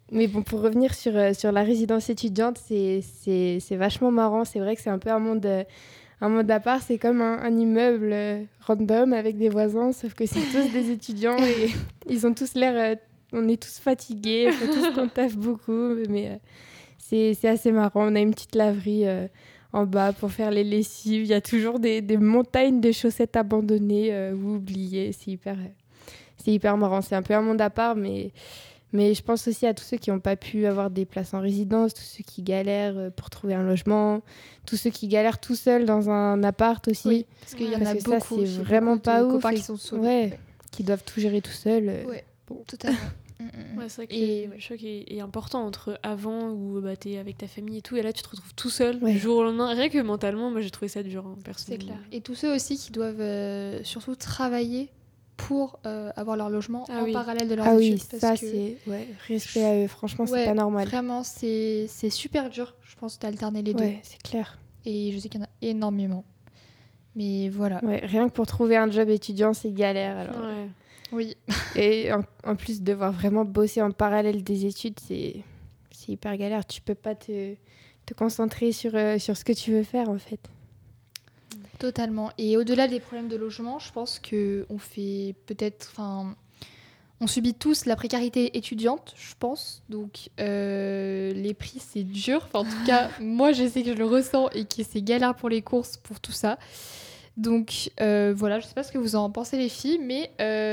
mais bon, pour revenir sur, euh, sur la résidence étudiante, c'est, c'est, c'est vachement marrant. C'est vrai que c'est un peu un monde, euh, un monde à part. C'est comme un, un immeuble euh, random avec des voisins, sauf que c'est tous des étudiants et ils ont tous l'air... euh, on est tous fatigués, il faut tous qu'on taffe beaucoup, mais euh, c'est, c'est assez marrant. On a une petite laverie euh, en bas pour faire les lessives. Il y a toujours des, des montagnes de chaussettes abandonnées euh, ou oubliées. C'est hyper, c'est hyper marrant. C'est un peu un monde à part, mais, mais je pense aussi à tous ceux qui n'ont pas pu avoir des places en résidence, tous ceux qui galèrent pour trouver un logement, tous ceux qui galèrent tout seuls dans un appart aussi. Oui, parce qu'il y en Parce a que ça, beaucoup. c'est j'ai vraiment beaucoup pas de ouf. copains Et- qui sont sauvés. Ouais, qui doivent tout gérer tout seuls. euh, Ouais, bon. totalement. Mm, mm. Ouais, c'est vrai que Et- le choc est, est important entre avant où bah, t'es avec ta famille et tout, et là tu te retrouves tout seul Ouais. du jour au lendemain. Rien que mentalement, moi j'ai trouvé ça dur, hein, C'est personnellement. clair. Et tous ceux aussi qui doivent euh, surtout travailler pour euh, avoir leur logement Ah en oui. parallèle de leurs Ah oui, études. parce ça que c'est ouais, respect à eux. Franchement, Ouais, c'est pas normal. Vraiment, c'est c'est super dur, je pense, d'alterner les Ouais, c'est clair. deux. Et je sais qu'il y en a énormément. Mais voilà. Ouais, rien que pour trouver un job étudiant, c'est galère. Alors. Ouais. Oui. Et en, en plus, devoir vraiment bosser en parallèle des études, c'est, c'est hyper galère. Tu peux pas te, te concentrer sur, euh, sur ce que tu veux faire, en fait. Totalement. Et au-delà des problèmes de logement, je pense que on fait peut-être, enfin, on subit tous la précarité étudiante, je pense. Donc euh, les prix c'est dur. Enfin, en tout cas, moi je sais que je le ressens et que c'est galère pour les courses, pour tout ça. Donc euh, voilà, je sais pas ce que vous en pensez les filles, mais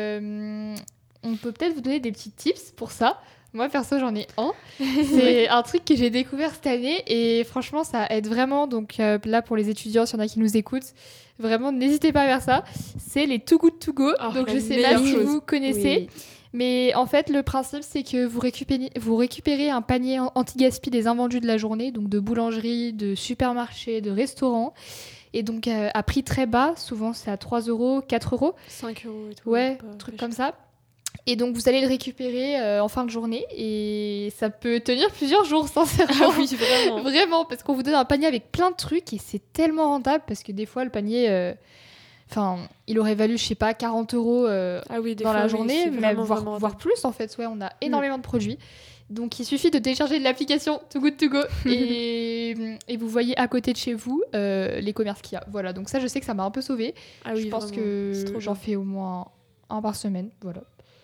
euh, on peut peut-être vous donner des petits tips pour ça. Moi perso j'en ai un. C'est un truc que j'ai découvert cette année et franchement ça aide vraiment. Donc euh, là pour les étudiants, s'il y en a qui nous écoutent, vraiment n'hésitez pas à faire ça. C'est les Too Good To Go. Oh, Donc la je sais pas meilleure si chose. vous connaissez. Oui. Mais en fait, le principe, c'est que vous récupérez, vous récupérez un panier an- anti-gaspi des invendus de la journée, donc de boulangerie, de supermarché, de restaurant. Et donc, euh, à prix très bas, souvent c'est à trois euros, quatre euros. cinq euros et tout. Ouais, pas truc très comme cher. ça. Et donc, vous allez le récupérer euh, en fin de journée. Et ça peut tenir plusieurs jours, sincèrement. Ah oui, vraiment. Vraiment, parce qu'on vous donne un panier avec plein de trucs et c'est tellement rentable parce que des fois, le panier, euh, enfin, il aurait valu, je sais pas, quarante euros euh, Ah oui, des dans fois, la oui, journée, c'est mais vraiment, voire, vraiment voire rentable. plus en fait. Ouais, on a énormément de produits. Donc il suffit de télécharger de l'application Too Good To Go et, et vous voyez à côté de chez vous euh, les commerces qu'il y a. Voilà, donc ça je sais que ça m'a un peu sauvée. Ah oui, je pense vraiment. C'est que trop j'en bien. fais au moins un par semaine. Voilà.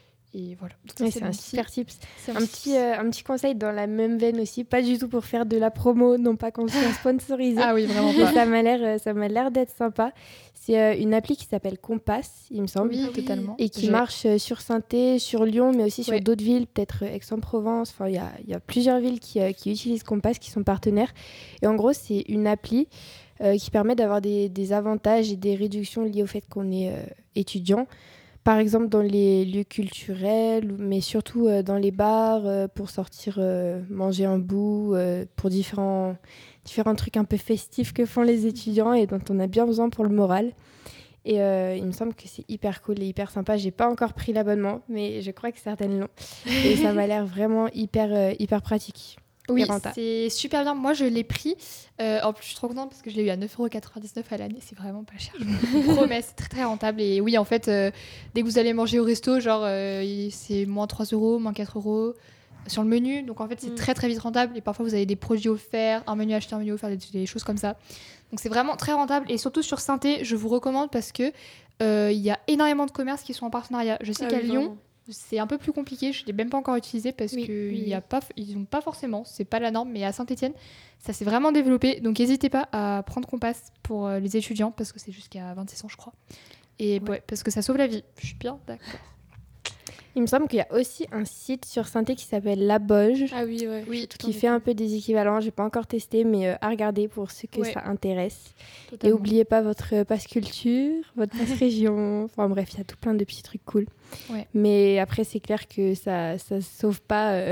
Et voilà. Donc ça, Ouais, c'est c'est mon un petit- super tips. c'est Un mon petit, euh, un petit conseil dans la même veine aussi, pas du tout pour faire de la promo, non pas qu'on soit sponsorisé. Ah oui, vraiment Mais pas. ça m'a l'air, euh, ça m'a l'air d'être sympa. C'est euh, une appli qui s'appelle Compass, il me semble, Oui, Ah oui. totalement. et qui J'ai- marche euh, sur Saint-Étienne, sur Lyon, mais aussi sur Ouais. d'autres villes, peut-être euh, Aix-en-Provence. Enfin, il y a, il y a plusieurs villes qui, euh, qui utilisent Compass, qui sont partenaires. Et en gros, c'est une appli euh, qui permet d'avoir des, des avantages et des réductions liées au fait qu'on est euh, étudiant. Par exemple, dans les lieux culturels, mais surtout euh, dans les bars, euh, pour sortir euh, manger un bout, euh, pour différents, différents trucs un peu festifs que font les étudiants et dont on a bien besoin pour le moral. Et euh, il me semble que c'est hyper cool et hyper sympa. J'ai pas encore pris l'abonnement, mais je crois que certaines l'ont. Et ça m'a l'air vraiment hyper, euh, hyper pratique. Oui, et rentable. c'est super bien. Moi, je l'ai pris. Euh, en plus, je suis trop contente parce que je l'ai eu à neuf euros quatre-vingt-dix-neuf à l'année. C'est vraiment pas cher. Je vous promets, c'est très très rentable. Et oui, en fait, euh, dès que vous allez manger au resto, genre, euh, il- c'est moins trois euros, moins quatre euros sur le menu. Donc en fait, c'est Mm. très très vite rentable. Et parfois, vous avez des produits offerts, un menu acheté, un menu offert, des, des choses comme ça. Donc c'est vraiment très rentable. Et surtout sur Saint-Étienne, je vous recommande parce que euh, il y a énormément de commerces qui sont en partenariat. Je sais Ah qu'à oui, Lyon, vraiment. c'est un peu plus compliqué, je ne l'ai même pas encore utilisé parce Oui, qu'ils oui. n'ont pas forcément, c'est pas la norme, mais à Saint-Étienne, ça s'est vraiment développé. Donc n'hésitez pas à prendre Compass pour euh, les étudiants parce que c'est jusqu'à vingt-six ans, je crois. Et ouais. parce que ça sauve la vie. Je suis bien d'accord. Il me semble qu'il y a aussi un site sur Saint-Étienne qui s'appelle La Boge, Ah oui, ouais. Oui, qui fait un peu des équivalents. J'ai pas encore testé, mais euh, à regarder pour ceux que Ouais. ça intéresse. Et totalement. oubliez pas votre euh, passe culture, votre passe région. Enfin bref, il y a tout plein de petits trucs cool. Ouais. Mais après, c'est clair que ça ça sauve pas. euh,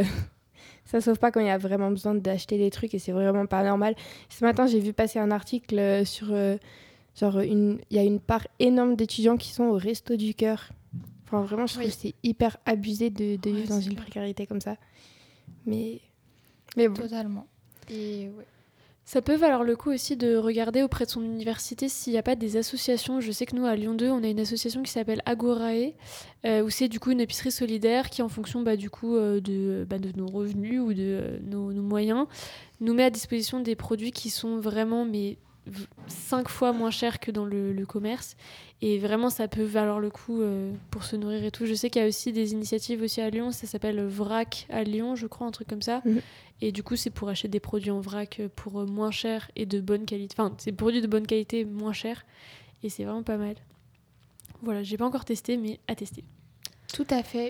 Ça sauve pas quand il y a vraiment besoin d'acheter des trucs et c'est vraiment pas normal. Ce matin, j'ai vu passer un article euh, sur euh, genre une il y a une part énorme d'étudiants qui sont au Resto du Cœur. Enfin vraiment, je trouve Oui. que c'est hyper abusé de, de Ouais, vivre dans c'est une clair. précarité comme ça. Mais mais bon. Totalement. Et ouais. Ça peut valoir le coup aussi de regarder auprès de son université s'il n'y a pas des associations. Je sais que nous, à Lyon deux, on a une association qui s'appelle Agorae, euh, où c'est du coup une épicerie solidaire qui, en fonction bah, du coup, euh, de, bah, de nos revenus ou de euh, nos, nos moyens, nous met à disposition des produits qui sont vraiment mais, cinq fois moins chers que dans le, le commerce. Et vraiment, ça peut valoir le coup euh, pour se nourrir et tout. Je sais qu'il y a aussi des initiatives aussi à Lyon, ça s'appelle Vrac à Lyon, je crois, un truc comme ça. Mmh. Et du coup, c'est pour acheter des produits en vrac pour moins cher et de bonne qualité. Enfin, c'est des produits de bonne qualité, moins cher. Et c'est vraiment pas mal. Voilà, j'ai pas encore testé, mais à tester. Tout à fait.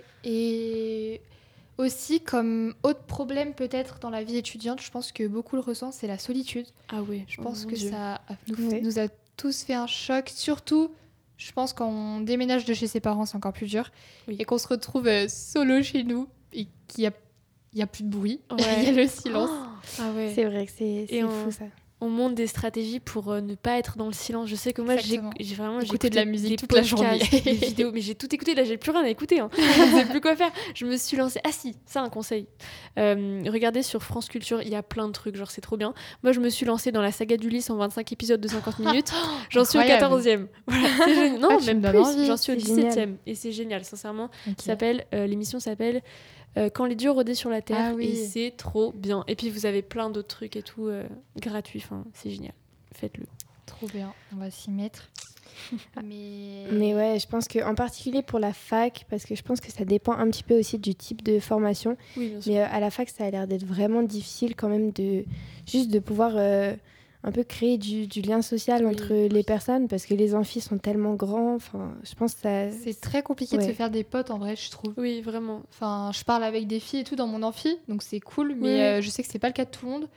Et aussi, comme autre problème peut-être dans la vie étudiante, je pense que beaucoup le ressentent, c'est la solitude. Ah ouais, Je pense oh que Dieu. ça nous, Ouais. nous a tous fait un choc. Surtout, je pense quand on déménage de chez ses parents, c'est encore plus dur. Oui. Et qu'on se retrouve euh, solo chez nous et qu'il y a, il y a plus de bruit. Ouais. Il y a le silence. Ah ouais. C'est vrai que c'est, c'est on- fou ça. On monte des stratégies pour euh, ne pas être dans le silence. Je sais que moi, j'ai, Exactement. j'ai vraiment j'ai Écouter de la musique des toute la journée. podcasts, des vidéos, mais j'ai tout écouté. Là, j'ai plus rien à écouter. Hein. Je ne sais plus quoi faire. Je me suis lancée. Ah si, ça un conseil. Euh, regardez sur France Culture, il y a plein de trucs. Genre, c'est trop bien. Moi, je me suis lancée dans la saga d'Ulysse en vingt-cinq épisodes de cinquante minutes. J'en suis au Incroyable. quatorzième. Voilà, c'est génial. Non, Ah, tu même me donnes plus. envie. J'en suis au C'est génial. dix-septième. Et c'est génial, sincèrement. Ok. Ça s'appelle, euh, l'émission s'appelle euh, Quand les dieux rôdaient sur la terre. Ah oui. Et c'est trop bien. Et puis, vous avez plein d'autres trucs et tout euh, gratuits. Enfin, c'est génial. Faites-le. Trop bien, on va s'y mettre. Mais... Mais ouais, je pense qu'en particulier pour la fac, parce que je pense que ça dépend un petit peu aussi du type de formation. Oui, bien sûr. Mais euh, à la fac, ça a l'air d'être vraiment difficile quand même de juste de pouvoir euh, un peu créer du, du lien social Oui. entre les personnes, parce que les amphis sont tellement grands. Enfin, je pense que ça. C'est très compliqué de Ouais. se faire des potes en vrai, je trouve. Oui, vraiment. Enfin, je parle avec des filles et tout dans mon amphi, donc c'est cool, mais Oui. euh, je sais que c'est pas le cas de tout le monde.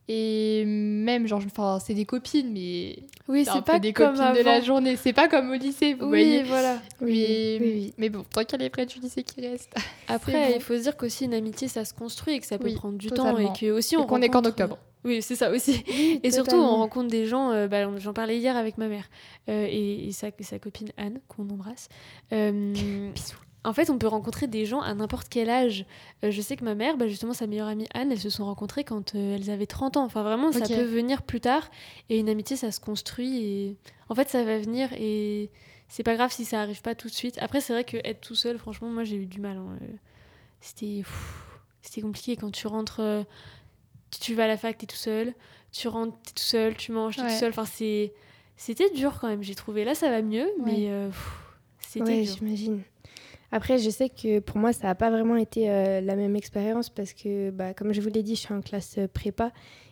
Et même, genre, enfin, c'est des copines, mais Oui, c'est c'est un pas peu des comme copines de la avant. journée. C'est pas comme au lycée, vous Oui, voyez. voilà. Oui, mais, oui, oui. mais bon, tant qu'il y a les prêts du lycée qui restent. Après, C'est bon. il faut se dire qu'aussi une amitié, ça se construit et que ça peut Oui, prendre du totalement. temps et que aussi Et on qu'on est qu'en rencontre- octobre. Oui, c'est ça aussi. Oui, Et surtout, totalement. on rencontre des gens. euh, bah, on- j'en parlais hier avec ma mère euh, et, et sa, sa copine Anne, qu'on embrasse. Euh, En fait, on peut rencontrer des gens à n'importe quel âge. Euh, je sais que ma mère, bah, justement, sa meilleure amie Anne, elles se sont rencontrées quand euh, elles avaient trente ans. Enfin, vraiment, ça Ok. peut venir plus tard. Et une amitié, ça se construit. Et en fait, ça va venir. Et c'est pas grave si ça arrive pas tout de suite. Après, c'est vrai que être tout seul, franchement, moi, j'ai eu du mal. hein. Euh, C'était, pff, c'était compliqué quand tu rentres. euh, tu- tu vas à la fac, t'es tout seul. Tu rentres, t'es tout seul. Tu manges, t'es Ouais. tout seul. Enfin, c'est, c'était dur quand même. J'ai trouvé. Là, ça va mieux, mais Ouais. euh, pff, c'était Ouais, dur. j'imagine. Après, je sais que pour moi, ça n'a pas vraiment été euh, la même expérience parce que, bah, comme je vous l'ai dit, je suis en classe euh, prépa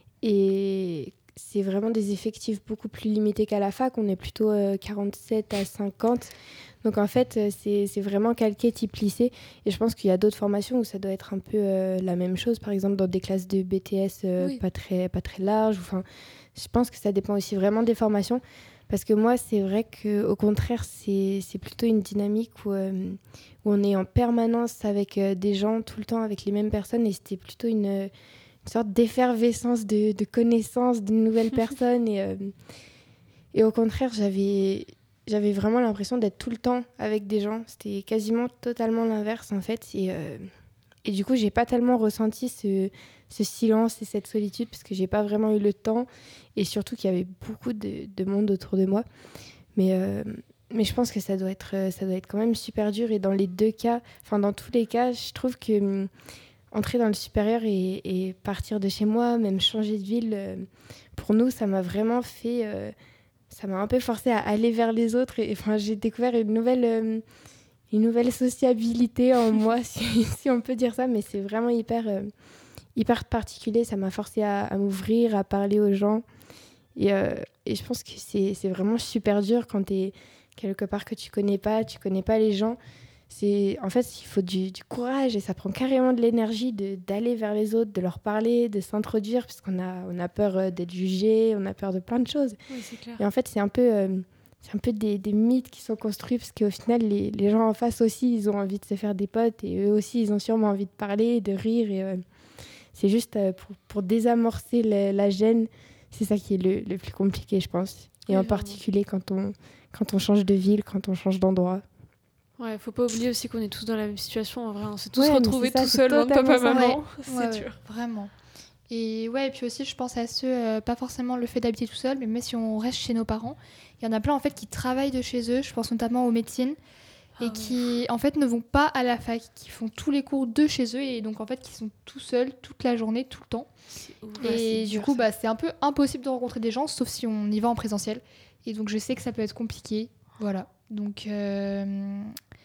et c'est vraiment des effectifs beaucoup plus limités qu'à la fac. On est plutôt euh, quarante-sept à cinquante. Donc en fait, euh, c'est, c'est vraiment calqué type lycée. Et je pense qu'il y a d'autres formations où ça doit être un peu euh, la même chose. Par exemple, dans des classes de B T S euh, Oui. pas très, pas très larges. Enfin, je pense que ça dépend aussi vraiment des formations. Parce que moi, c'est vrai qu'au contraire, c'est, c'est plutôt une dynamique où, euh, où on est en permanence avec euh, des gens, tout le temps avec les mêmes personnes. Et c'était plutôt une, une sorte d'effervescence de, de connaissances de nouvelles personnes. Et, euh, et au contraire, j'avais, j'avais vraiment l'impression d'être tout le temps avec des gens. C'était quasiment totalement l'inverse, en fait. Et, euh, et du coup, j'ai pas tellement ressenti ce, ce silence et cette solitude parce que j'ai pas vraiment eu le temps. Et surtout qu'il y avait beaucoup de, de monde autour de moi. Mais, euh, mais je pense que ça doit, être, euh, ça doit être quand même super dur. Et dans les deux cas, enfin dans tous les cas, je trouve que hum, entrer dans le supérieur et, et partir de chez moi, même changer de ville, euh, pour nous, ça m'a vraiment fait... euh, ça m'a un peu forcé à aller vers les autres. Et enfin, j'ai découvert une nouvelle, euh, une nouvelle sociabilité en moi, si, si on peut dire ça. Mais c'est vraiment hyper, euh, hyper particulier. Ça m'a forcé à, à m'ouvrir, à parler aux gens. Et, euh, et je pense que c'est, c'est vraiment super dur quand tu es quelque part que tu connais pas, tu connais pas les gens. C'est, en fait, il faut du, du courage et ça prend carrément de l'énergie de, d'aller vers les autres, de leur parler, de s'introduire, parce qu'on a, on a peur euh, d'être jugé, on a peur de plein de choses. Oui, c'est clair. Et en fait, c'est un peu, euh, c'est un peu des, des mythes qui sont construits, parce qu'au final, les, les gens en face aussi, ils ont envie de se faire des potes, et eux aussi, ils ont sûrement envie de parler, de rire. Et, euh, c'est juste euh, pour, pour désamorcer le- la gêne. C'est ça qui est le, le plus compliqué, je pense. Et Oui, en vraiment. particulier quand on, quand on change de ville, quand on change d'endroit. Ouais, faut pas oublier aussi qu'on est tous dans la même situation. En vrai, on s'est tous Ouais, mais retrouvés c'est ça, tout c'est seuls, loin de papa, totalement ça. maman. Ouais, C'est ouais, dur. vraiment. Et ouais, et puis aussi, je pense à ceux, euh, pas forcément le fait d'habiter tout seul, mais même si on reste chez nos parents, il y en a plein en fait qui travaillent de chez eux, je pense notamment aux médecines, et Ah qui en fait ne vont pas à la fac, qui font tous les cours de chez eux, et donc en fait qui sont tout seuls toute la journée, tout le temps. C'est ouf. Ouais, et c'est du dur, coup, ça. bah, c'est un peu impossible de rencontrer des gens, sauf si on y va en présentiel. Et donc je sais que ça peut être compliqué, voilà. Donc, euh,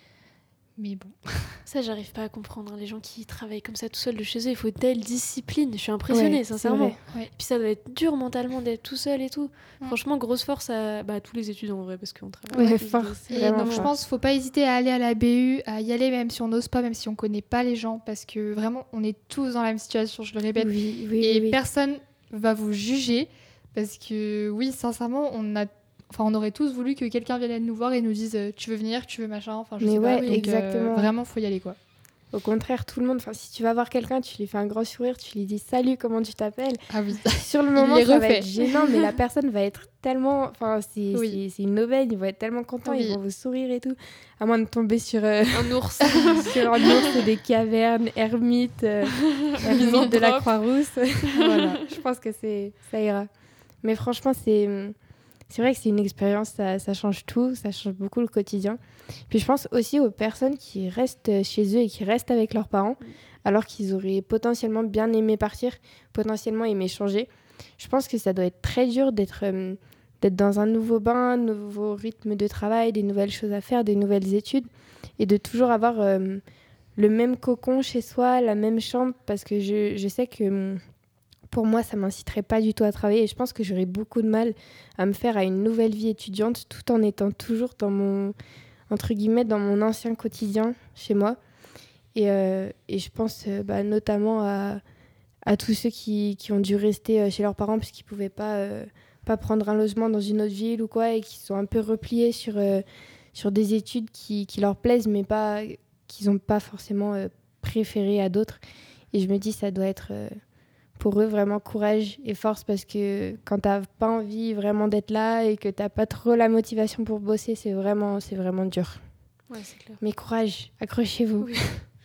mais bon. Ça, j'arrive pas à comprendre. hein, Les gens qui travaillent comme ça tout seuls de chez eux, il faut telle discipline. Je suis impressionnée, Ouais, sincèrement. c'est vrai. Et puis ça doit être dur mentalement d'être tout seul et tout. Ouais. Franchement, grosse force à bah, tous les étudiants en vrai, parce qu'on travaille. Ouais, tous fort. de- C'est Et vraiment donc je fort. pense qu'il faut pas hésiter à aller à la B U, à y aller même si on n'ose pas, même si on connaît pas les gens, parce que vraiment on est tous dans la même situation, je le répète. Oui, oui, Et oui, oui. personne va vous juger, parce que oui, sincèrement, on a, enfin on aurait tous voulu que quelqu'un vienne nous voir et nous dise euh, tu veux venir, tu veux machin, enfin je Mais sais ouais, pas. Donc, euh, exactement. vraiment faut y aller quoi. Au contraire, tout le monde, enfin, si tu vas voir quelqu'un, tu lui fais un grand sourire, tu lui dis salut, comment tu t'appelles. Ah oui. Sur le Il moment, les ça va refait. être gênant, mais la personne va être tellement. Enfin, c'est Oui. c'est- c'est une aubaine, ils vont être tellement contents, Oui. ils vont vous sourire et tout. À moins de tomber sur, euh, Un ours. sur un ours des cavernes, ermites, euh, ermites de la Misanthrope. Croix-Rousse. Voilà, je pense que c'est ça ira. Mais franchement, c'est. C'est vrai que c'est une expérience, ça, ça change tout, ça change beaucoup le quotidien. Puis je pense aussi aux personnes qui restent chez eux et qui restent avec leurs parents, alors qu'ils auraient potentiellement bien aimé partir, potentiellement aimé changer. Je pense que ça doit être très dur d'être euh, d'être dans un nouveau bain, un nouveau rythme de travail, des nouvelles choses à faire, des nouvelles études, et de toujours avoir euh, le même cocon chez soi, la même chambre, parce que je, je sais que... hum, pour moi, ça m'inciterait pas du tout à travailler et je pense que j'aurais beaucoup de mal à me faire à une nouvelle vie étudiante tout en étant toujours dans mon, entre guillemets, dans mon ancien quotidien chez moi. Et, euh, et je pense euh, bah, notamment à, à tous ceux qui, qui ont dû rester euh, chez leurs parents parce qu'ils pouvaient pas, euh, pas prendre un logement dans une autre ville ou quoi et qui sont un peu repliés sur, euh, sur des études qui, qui leur plaisent mais pas, qu'ils n'ont pas forcément euh, préférées à d'autres. Et je me dis, ça doit être... euh, pour eux, vraiment courage et force parce que quand t'as pas envie vraiment d'être là et que t'as pas trop la motivation pour bosser, c'est vraiment, c'est vraiment dur. Ouais, c'est clair. Mais courage, accrochez-vous. Oui.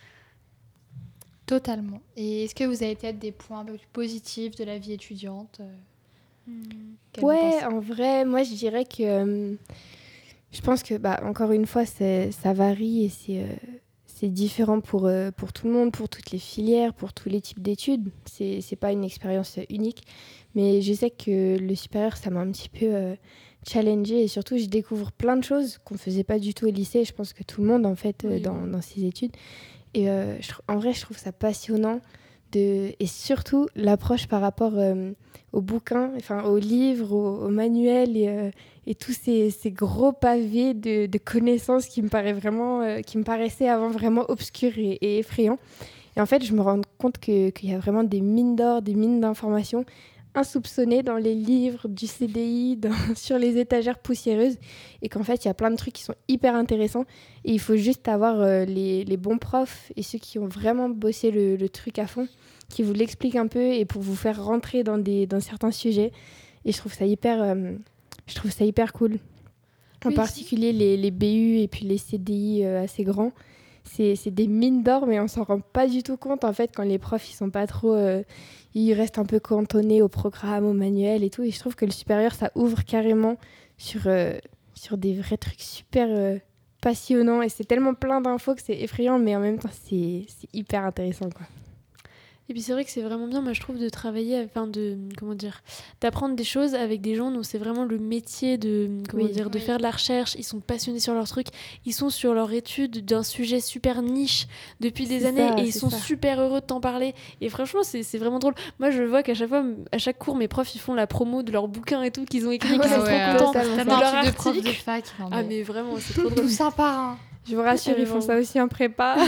Totalement. Et est-ce que vous avez peut-être des points un peu plus positifs de la vie étudiante euh, auxquels vous Ouais, pensez en vrai, moi je dirais que euh, je pense que, bah, encore une fois, c'est, ça varie et c'est, euh, c'est différent pour, euh, pour tout le monde, pour toutes les filières, pour tous les types d'études. C'est, c'est pas une expérience unique. Mais je sais que le supérieur, ça m'a un petit peu euh, challengée et surtout, je découvre plein de choses qu'on faisait pas du tout au lycée. Je pense que tout le monde, en fait, euh, Oui, dans, oui. dans ses études. Et euh, je, trou- en vrai, je trouve ça passionnant. De, et surtout, l'approche par rapport euh, aux bouquins, enfin, aux livres, aux, aux manuels et, euh, et tous ces, ces gros pavés de, de connaissances qui me, paraît vraiment, euh, qui me paraissaient avant vraiment obscurs et, et effrayants. Et en fait, je me rends compte que, qu'il y a vraiment des mines d'or, des mines d'informations insoupçonnées dans les livres du C D I, dans, sur les étagères poussiéreuses, et qu'en fait, il y a plein de trucs qui sont hyper intéressants, et il faut juste avoir euh, les, les bons profs et ceux qui ont vraiment bossé le, le truc à fond, qui vous l'expliquent un peu, et pour vous faire rentrer dans, des, dans certains sujets, et je trouve ça hyper, euh, je trouve ça hyper cool. En Oui, particulier les, les B U et puis les C D I euh, assez grands. C'est, c'est des mines d'or, mais on s'en rend pas du tout compte en fait quand les profs ils sont pas trop, euh, ils restent un peu cantonnés au programme, au manuel et tout. Et je trouve que le supérieur ça ouvre carrément sur euh, sur des vrais trucs super euh, passionnants et c'est tellement plein d'infos que c'est effrayant, mais en même temps c'est c'est hyper intéressant quoi. Et puis c'est vrai que c'est vraiment bien, moi je trouve, de travailler, enfin de, comment dire, d'apprendre des choses avec des gens dont c'est vraiment le métier de, comment Oui. dire, de Oui. faire de la recherche. Ils sont passionnés sur leur truc, ils sont sur leur étude d'un sujet super niche depuis des C'est années ça, et ils c'est sont ça. super heureux de t'en parler. Et franchement, c'est, c'est vraiment drôle. Moi je vois qu'à chaque fois, à chaque cours, mes profs ils font la promo de leurs bouquins et tout qu'ils ont écrit, Ah qu'ils ouais, sont ouais, trop ouais, contents. totalement. de Tellement leur un truc de prof de article. fac. Non, Ah mais mais vraiment, c'est trop drôle. tout ça par un. Je vous rassure, Ah, mais ils font vraiment. ça aussi en prépa.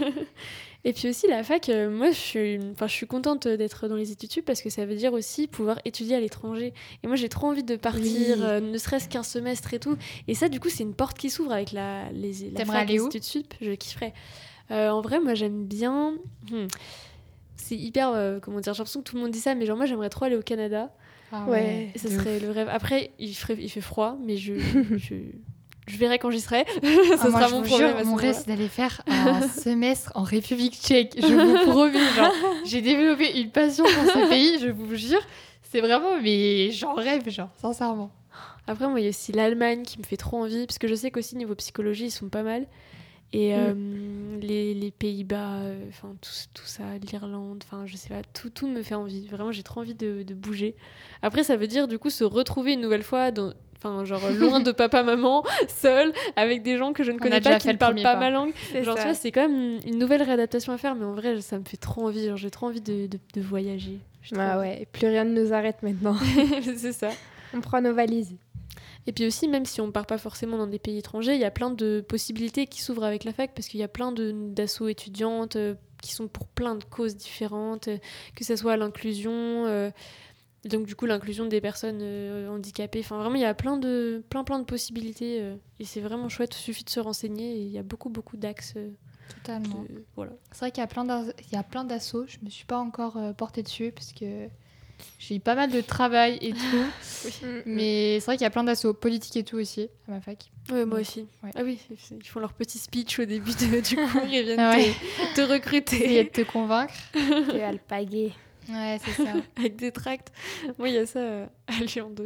Et puis aussi la fac, euh, moi je suis, enfin je suis contente d'être dans les études sup parce que ça veut dire aussi pouvoir étudier à l'étranger. Et moi j'ai trop envie de partir, Oui. euh, ne serait-ce qu'un semestre et tout. Et ça du coup c'est une porte qui s'ouvre avec la les la T'aimerais fac, aller les où études sup. Je kifferais. Euh, en vrai moi j'aime bien. Hmm. C'est hyper, euh, comment dire, j'ai l'impression que tout le monde dit ça, mais genre moi j'aimerais trop aller au Canada. Ah Ouais. Et ça de serait le rêve. Après il ferait, il fait froid, mais je, je je verrai quand j'y serai. Ça Ah, moi, sera je mon vous problème. jure, à ce mon moment-là. rêve, c'est d'aller faire un semestre en République tchèque. Je vous promets, genre, j'ai développé une passion pour ce pays, je vous jure. C'est vraiment, mais j'en rêve, genre, sincèrement. Après, moi, il y a aussi l'Allemagne qui me fait trop envie, parce que je sais qu'aussi, niveau psychologie, ils sont pas mal. Et euh, les, les Pays-Bas, enfin euh, tout, tout ça, l'Irlande, enfin je sais pas, tout, tout me fait envie. Vraiment, j'ai trop envie de, de bouger. Après, ça veut dire du coup se retrouver une nouvelle fois, dans, enfin genre loin de papa, maman, seule, avec des gens que je ne On connais a pas, déjà qui fait ne le parlent premier pas pas. ma langue. C'est Genre ça. tu vois, c'est quand même une nouvelle réadaptation à faire, mais en vrai, ça me fait trop envie. Genre, j'ai trop envie de, de, de voyager. J'ai trop Ah envie. ouais, plus rien ne nous arrête maintenant. C'est ça. On prend nos valises. Et puis aussi, même si on ne part pas forcément dans des pays étrangers, il y a plein de possibilités qui s'ouvrent avec la fac, parce qu'il y a plein de, d'assauts étudiantes euh, qui sont pour plein de causes différentes, euh, que ce soit l'inclusion, euh, donc du coup l'inclusion des personnes euh, handicapées. Enfin vraiment, il y a plein de, plein, plein de possibilités, euh, et c'est vraiment chouette, il suffit de se renseigner, et il y a beaucoup, beaucoup d'axes. euh, Totalement. de- voilà. C'est vrai qu'il y a plein d'as- il y a plein d'assauts. Je me suis pas encore euh, portée dessus parce que j'ai eu pas mal de travail et tout. Mais c'est vrai qu'il y a plein d'assauts politiques et tout aussi à ma fac. Ouais, moi Ouais. aussi. Ouais. Ah oui, c'est- ils font leur petit speech au début de- du cours, ils viennent Ah ouais. te, te recruter. Essayer de te convaincre. Et alpaguer. Ouais, c'est ça. Avec des tracts. Moi, il y a ça euh, à Lyon deux.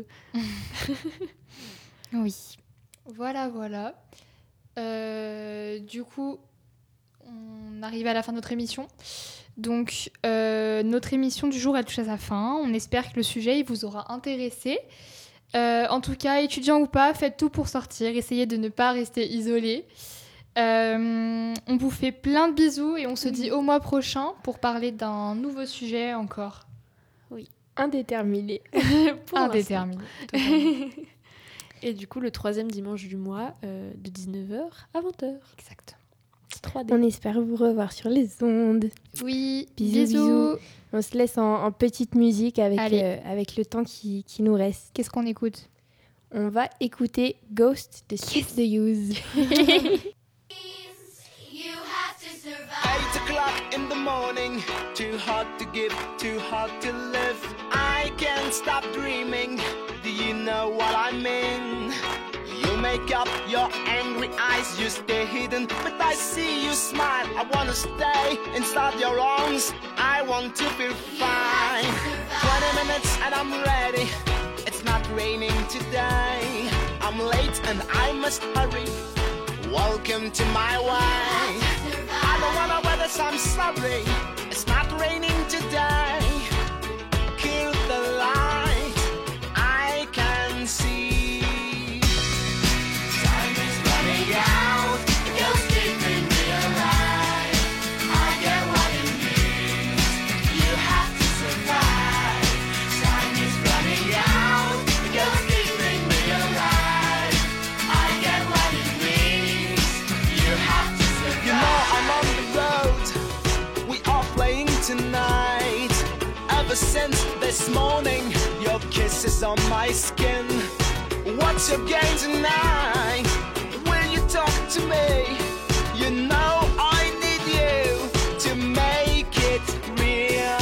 Oui. Voilà, voilà. Euh, du coup, on arrive à la fin de notre émission. Donc, euh, notre émission du jour, elle touche à sa fin. On espère que le sujet il vous aura intéressé. Euh, en tout cas, étudiant ou pas, faites tout pour sortir. Essayez de ne pas rester isolé. Euh, on vous fait plein de bisous et on se dit au mois prochain pour parler d'un nouveau sujet encore. Indéterminé. Pour l'instant. Indéterminé. Et du coup, le troisième dimanche du mois, euh, de dix-neuf heures à vingt heures. Exactement. trois D. On espère vous revoir sur les ondes. Oui, Bisous, bisous. bisous. On se laisse en, en petite musique avec, Allez. euh, avec le temps qui, qui nous reste. Qu'est-ce qu'on écoute? On va écouter Ghost de Skip the Use. Eight o'clock in the morning, too hot to give, too hot to live. I can't stop dreaming. Do you know what I mean? You make up your angry eyes, you stay hidden, but I see you smile. I wanna stay inside your arms. I want to feel fine. Twenty minutes and I'm ready. It's not raining today. I'm late and I must hurry. Welcome to my way. I don't wanna wear this, I'm sorry. It's not raining today. Kill the light, I can see. Time is running out, you're keeping me alive. I get what it means, you have to survive. Time is running out, you're keeping me alive. I get what it means, you have to survive. You know I'm on the road, we are playing tonight. Ever since this morning, your kiss is on my skin. What's your game tonight? Will you talk to me? You know I need you to make it real.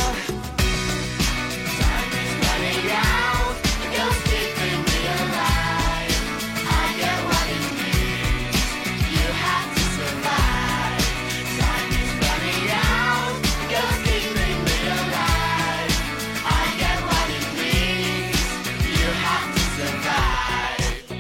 Time is running out, you're keeping me alive. I get what it means, you have to survive. Time is running out, you're keeping me alive. I get what it means, you have to survive.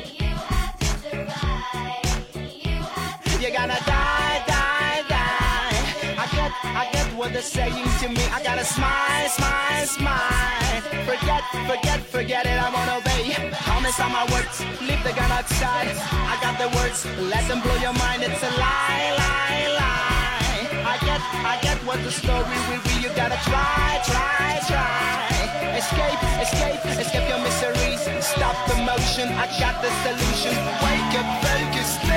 You're gonna die, die, die. I get, I get what they're saying to me. I gotta smile, smile, smile. Forget, forget, forget it. I won't obey. Promise on my words. Leave the gun outside. I got the words. Let them blow your mind. It's a lie, lie, lie. I get, I get what the story will be. You gotta try, try, try. Escape, escape, escape your miseries. Stop the motion. I got the solution. Wake up, focus.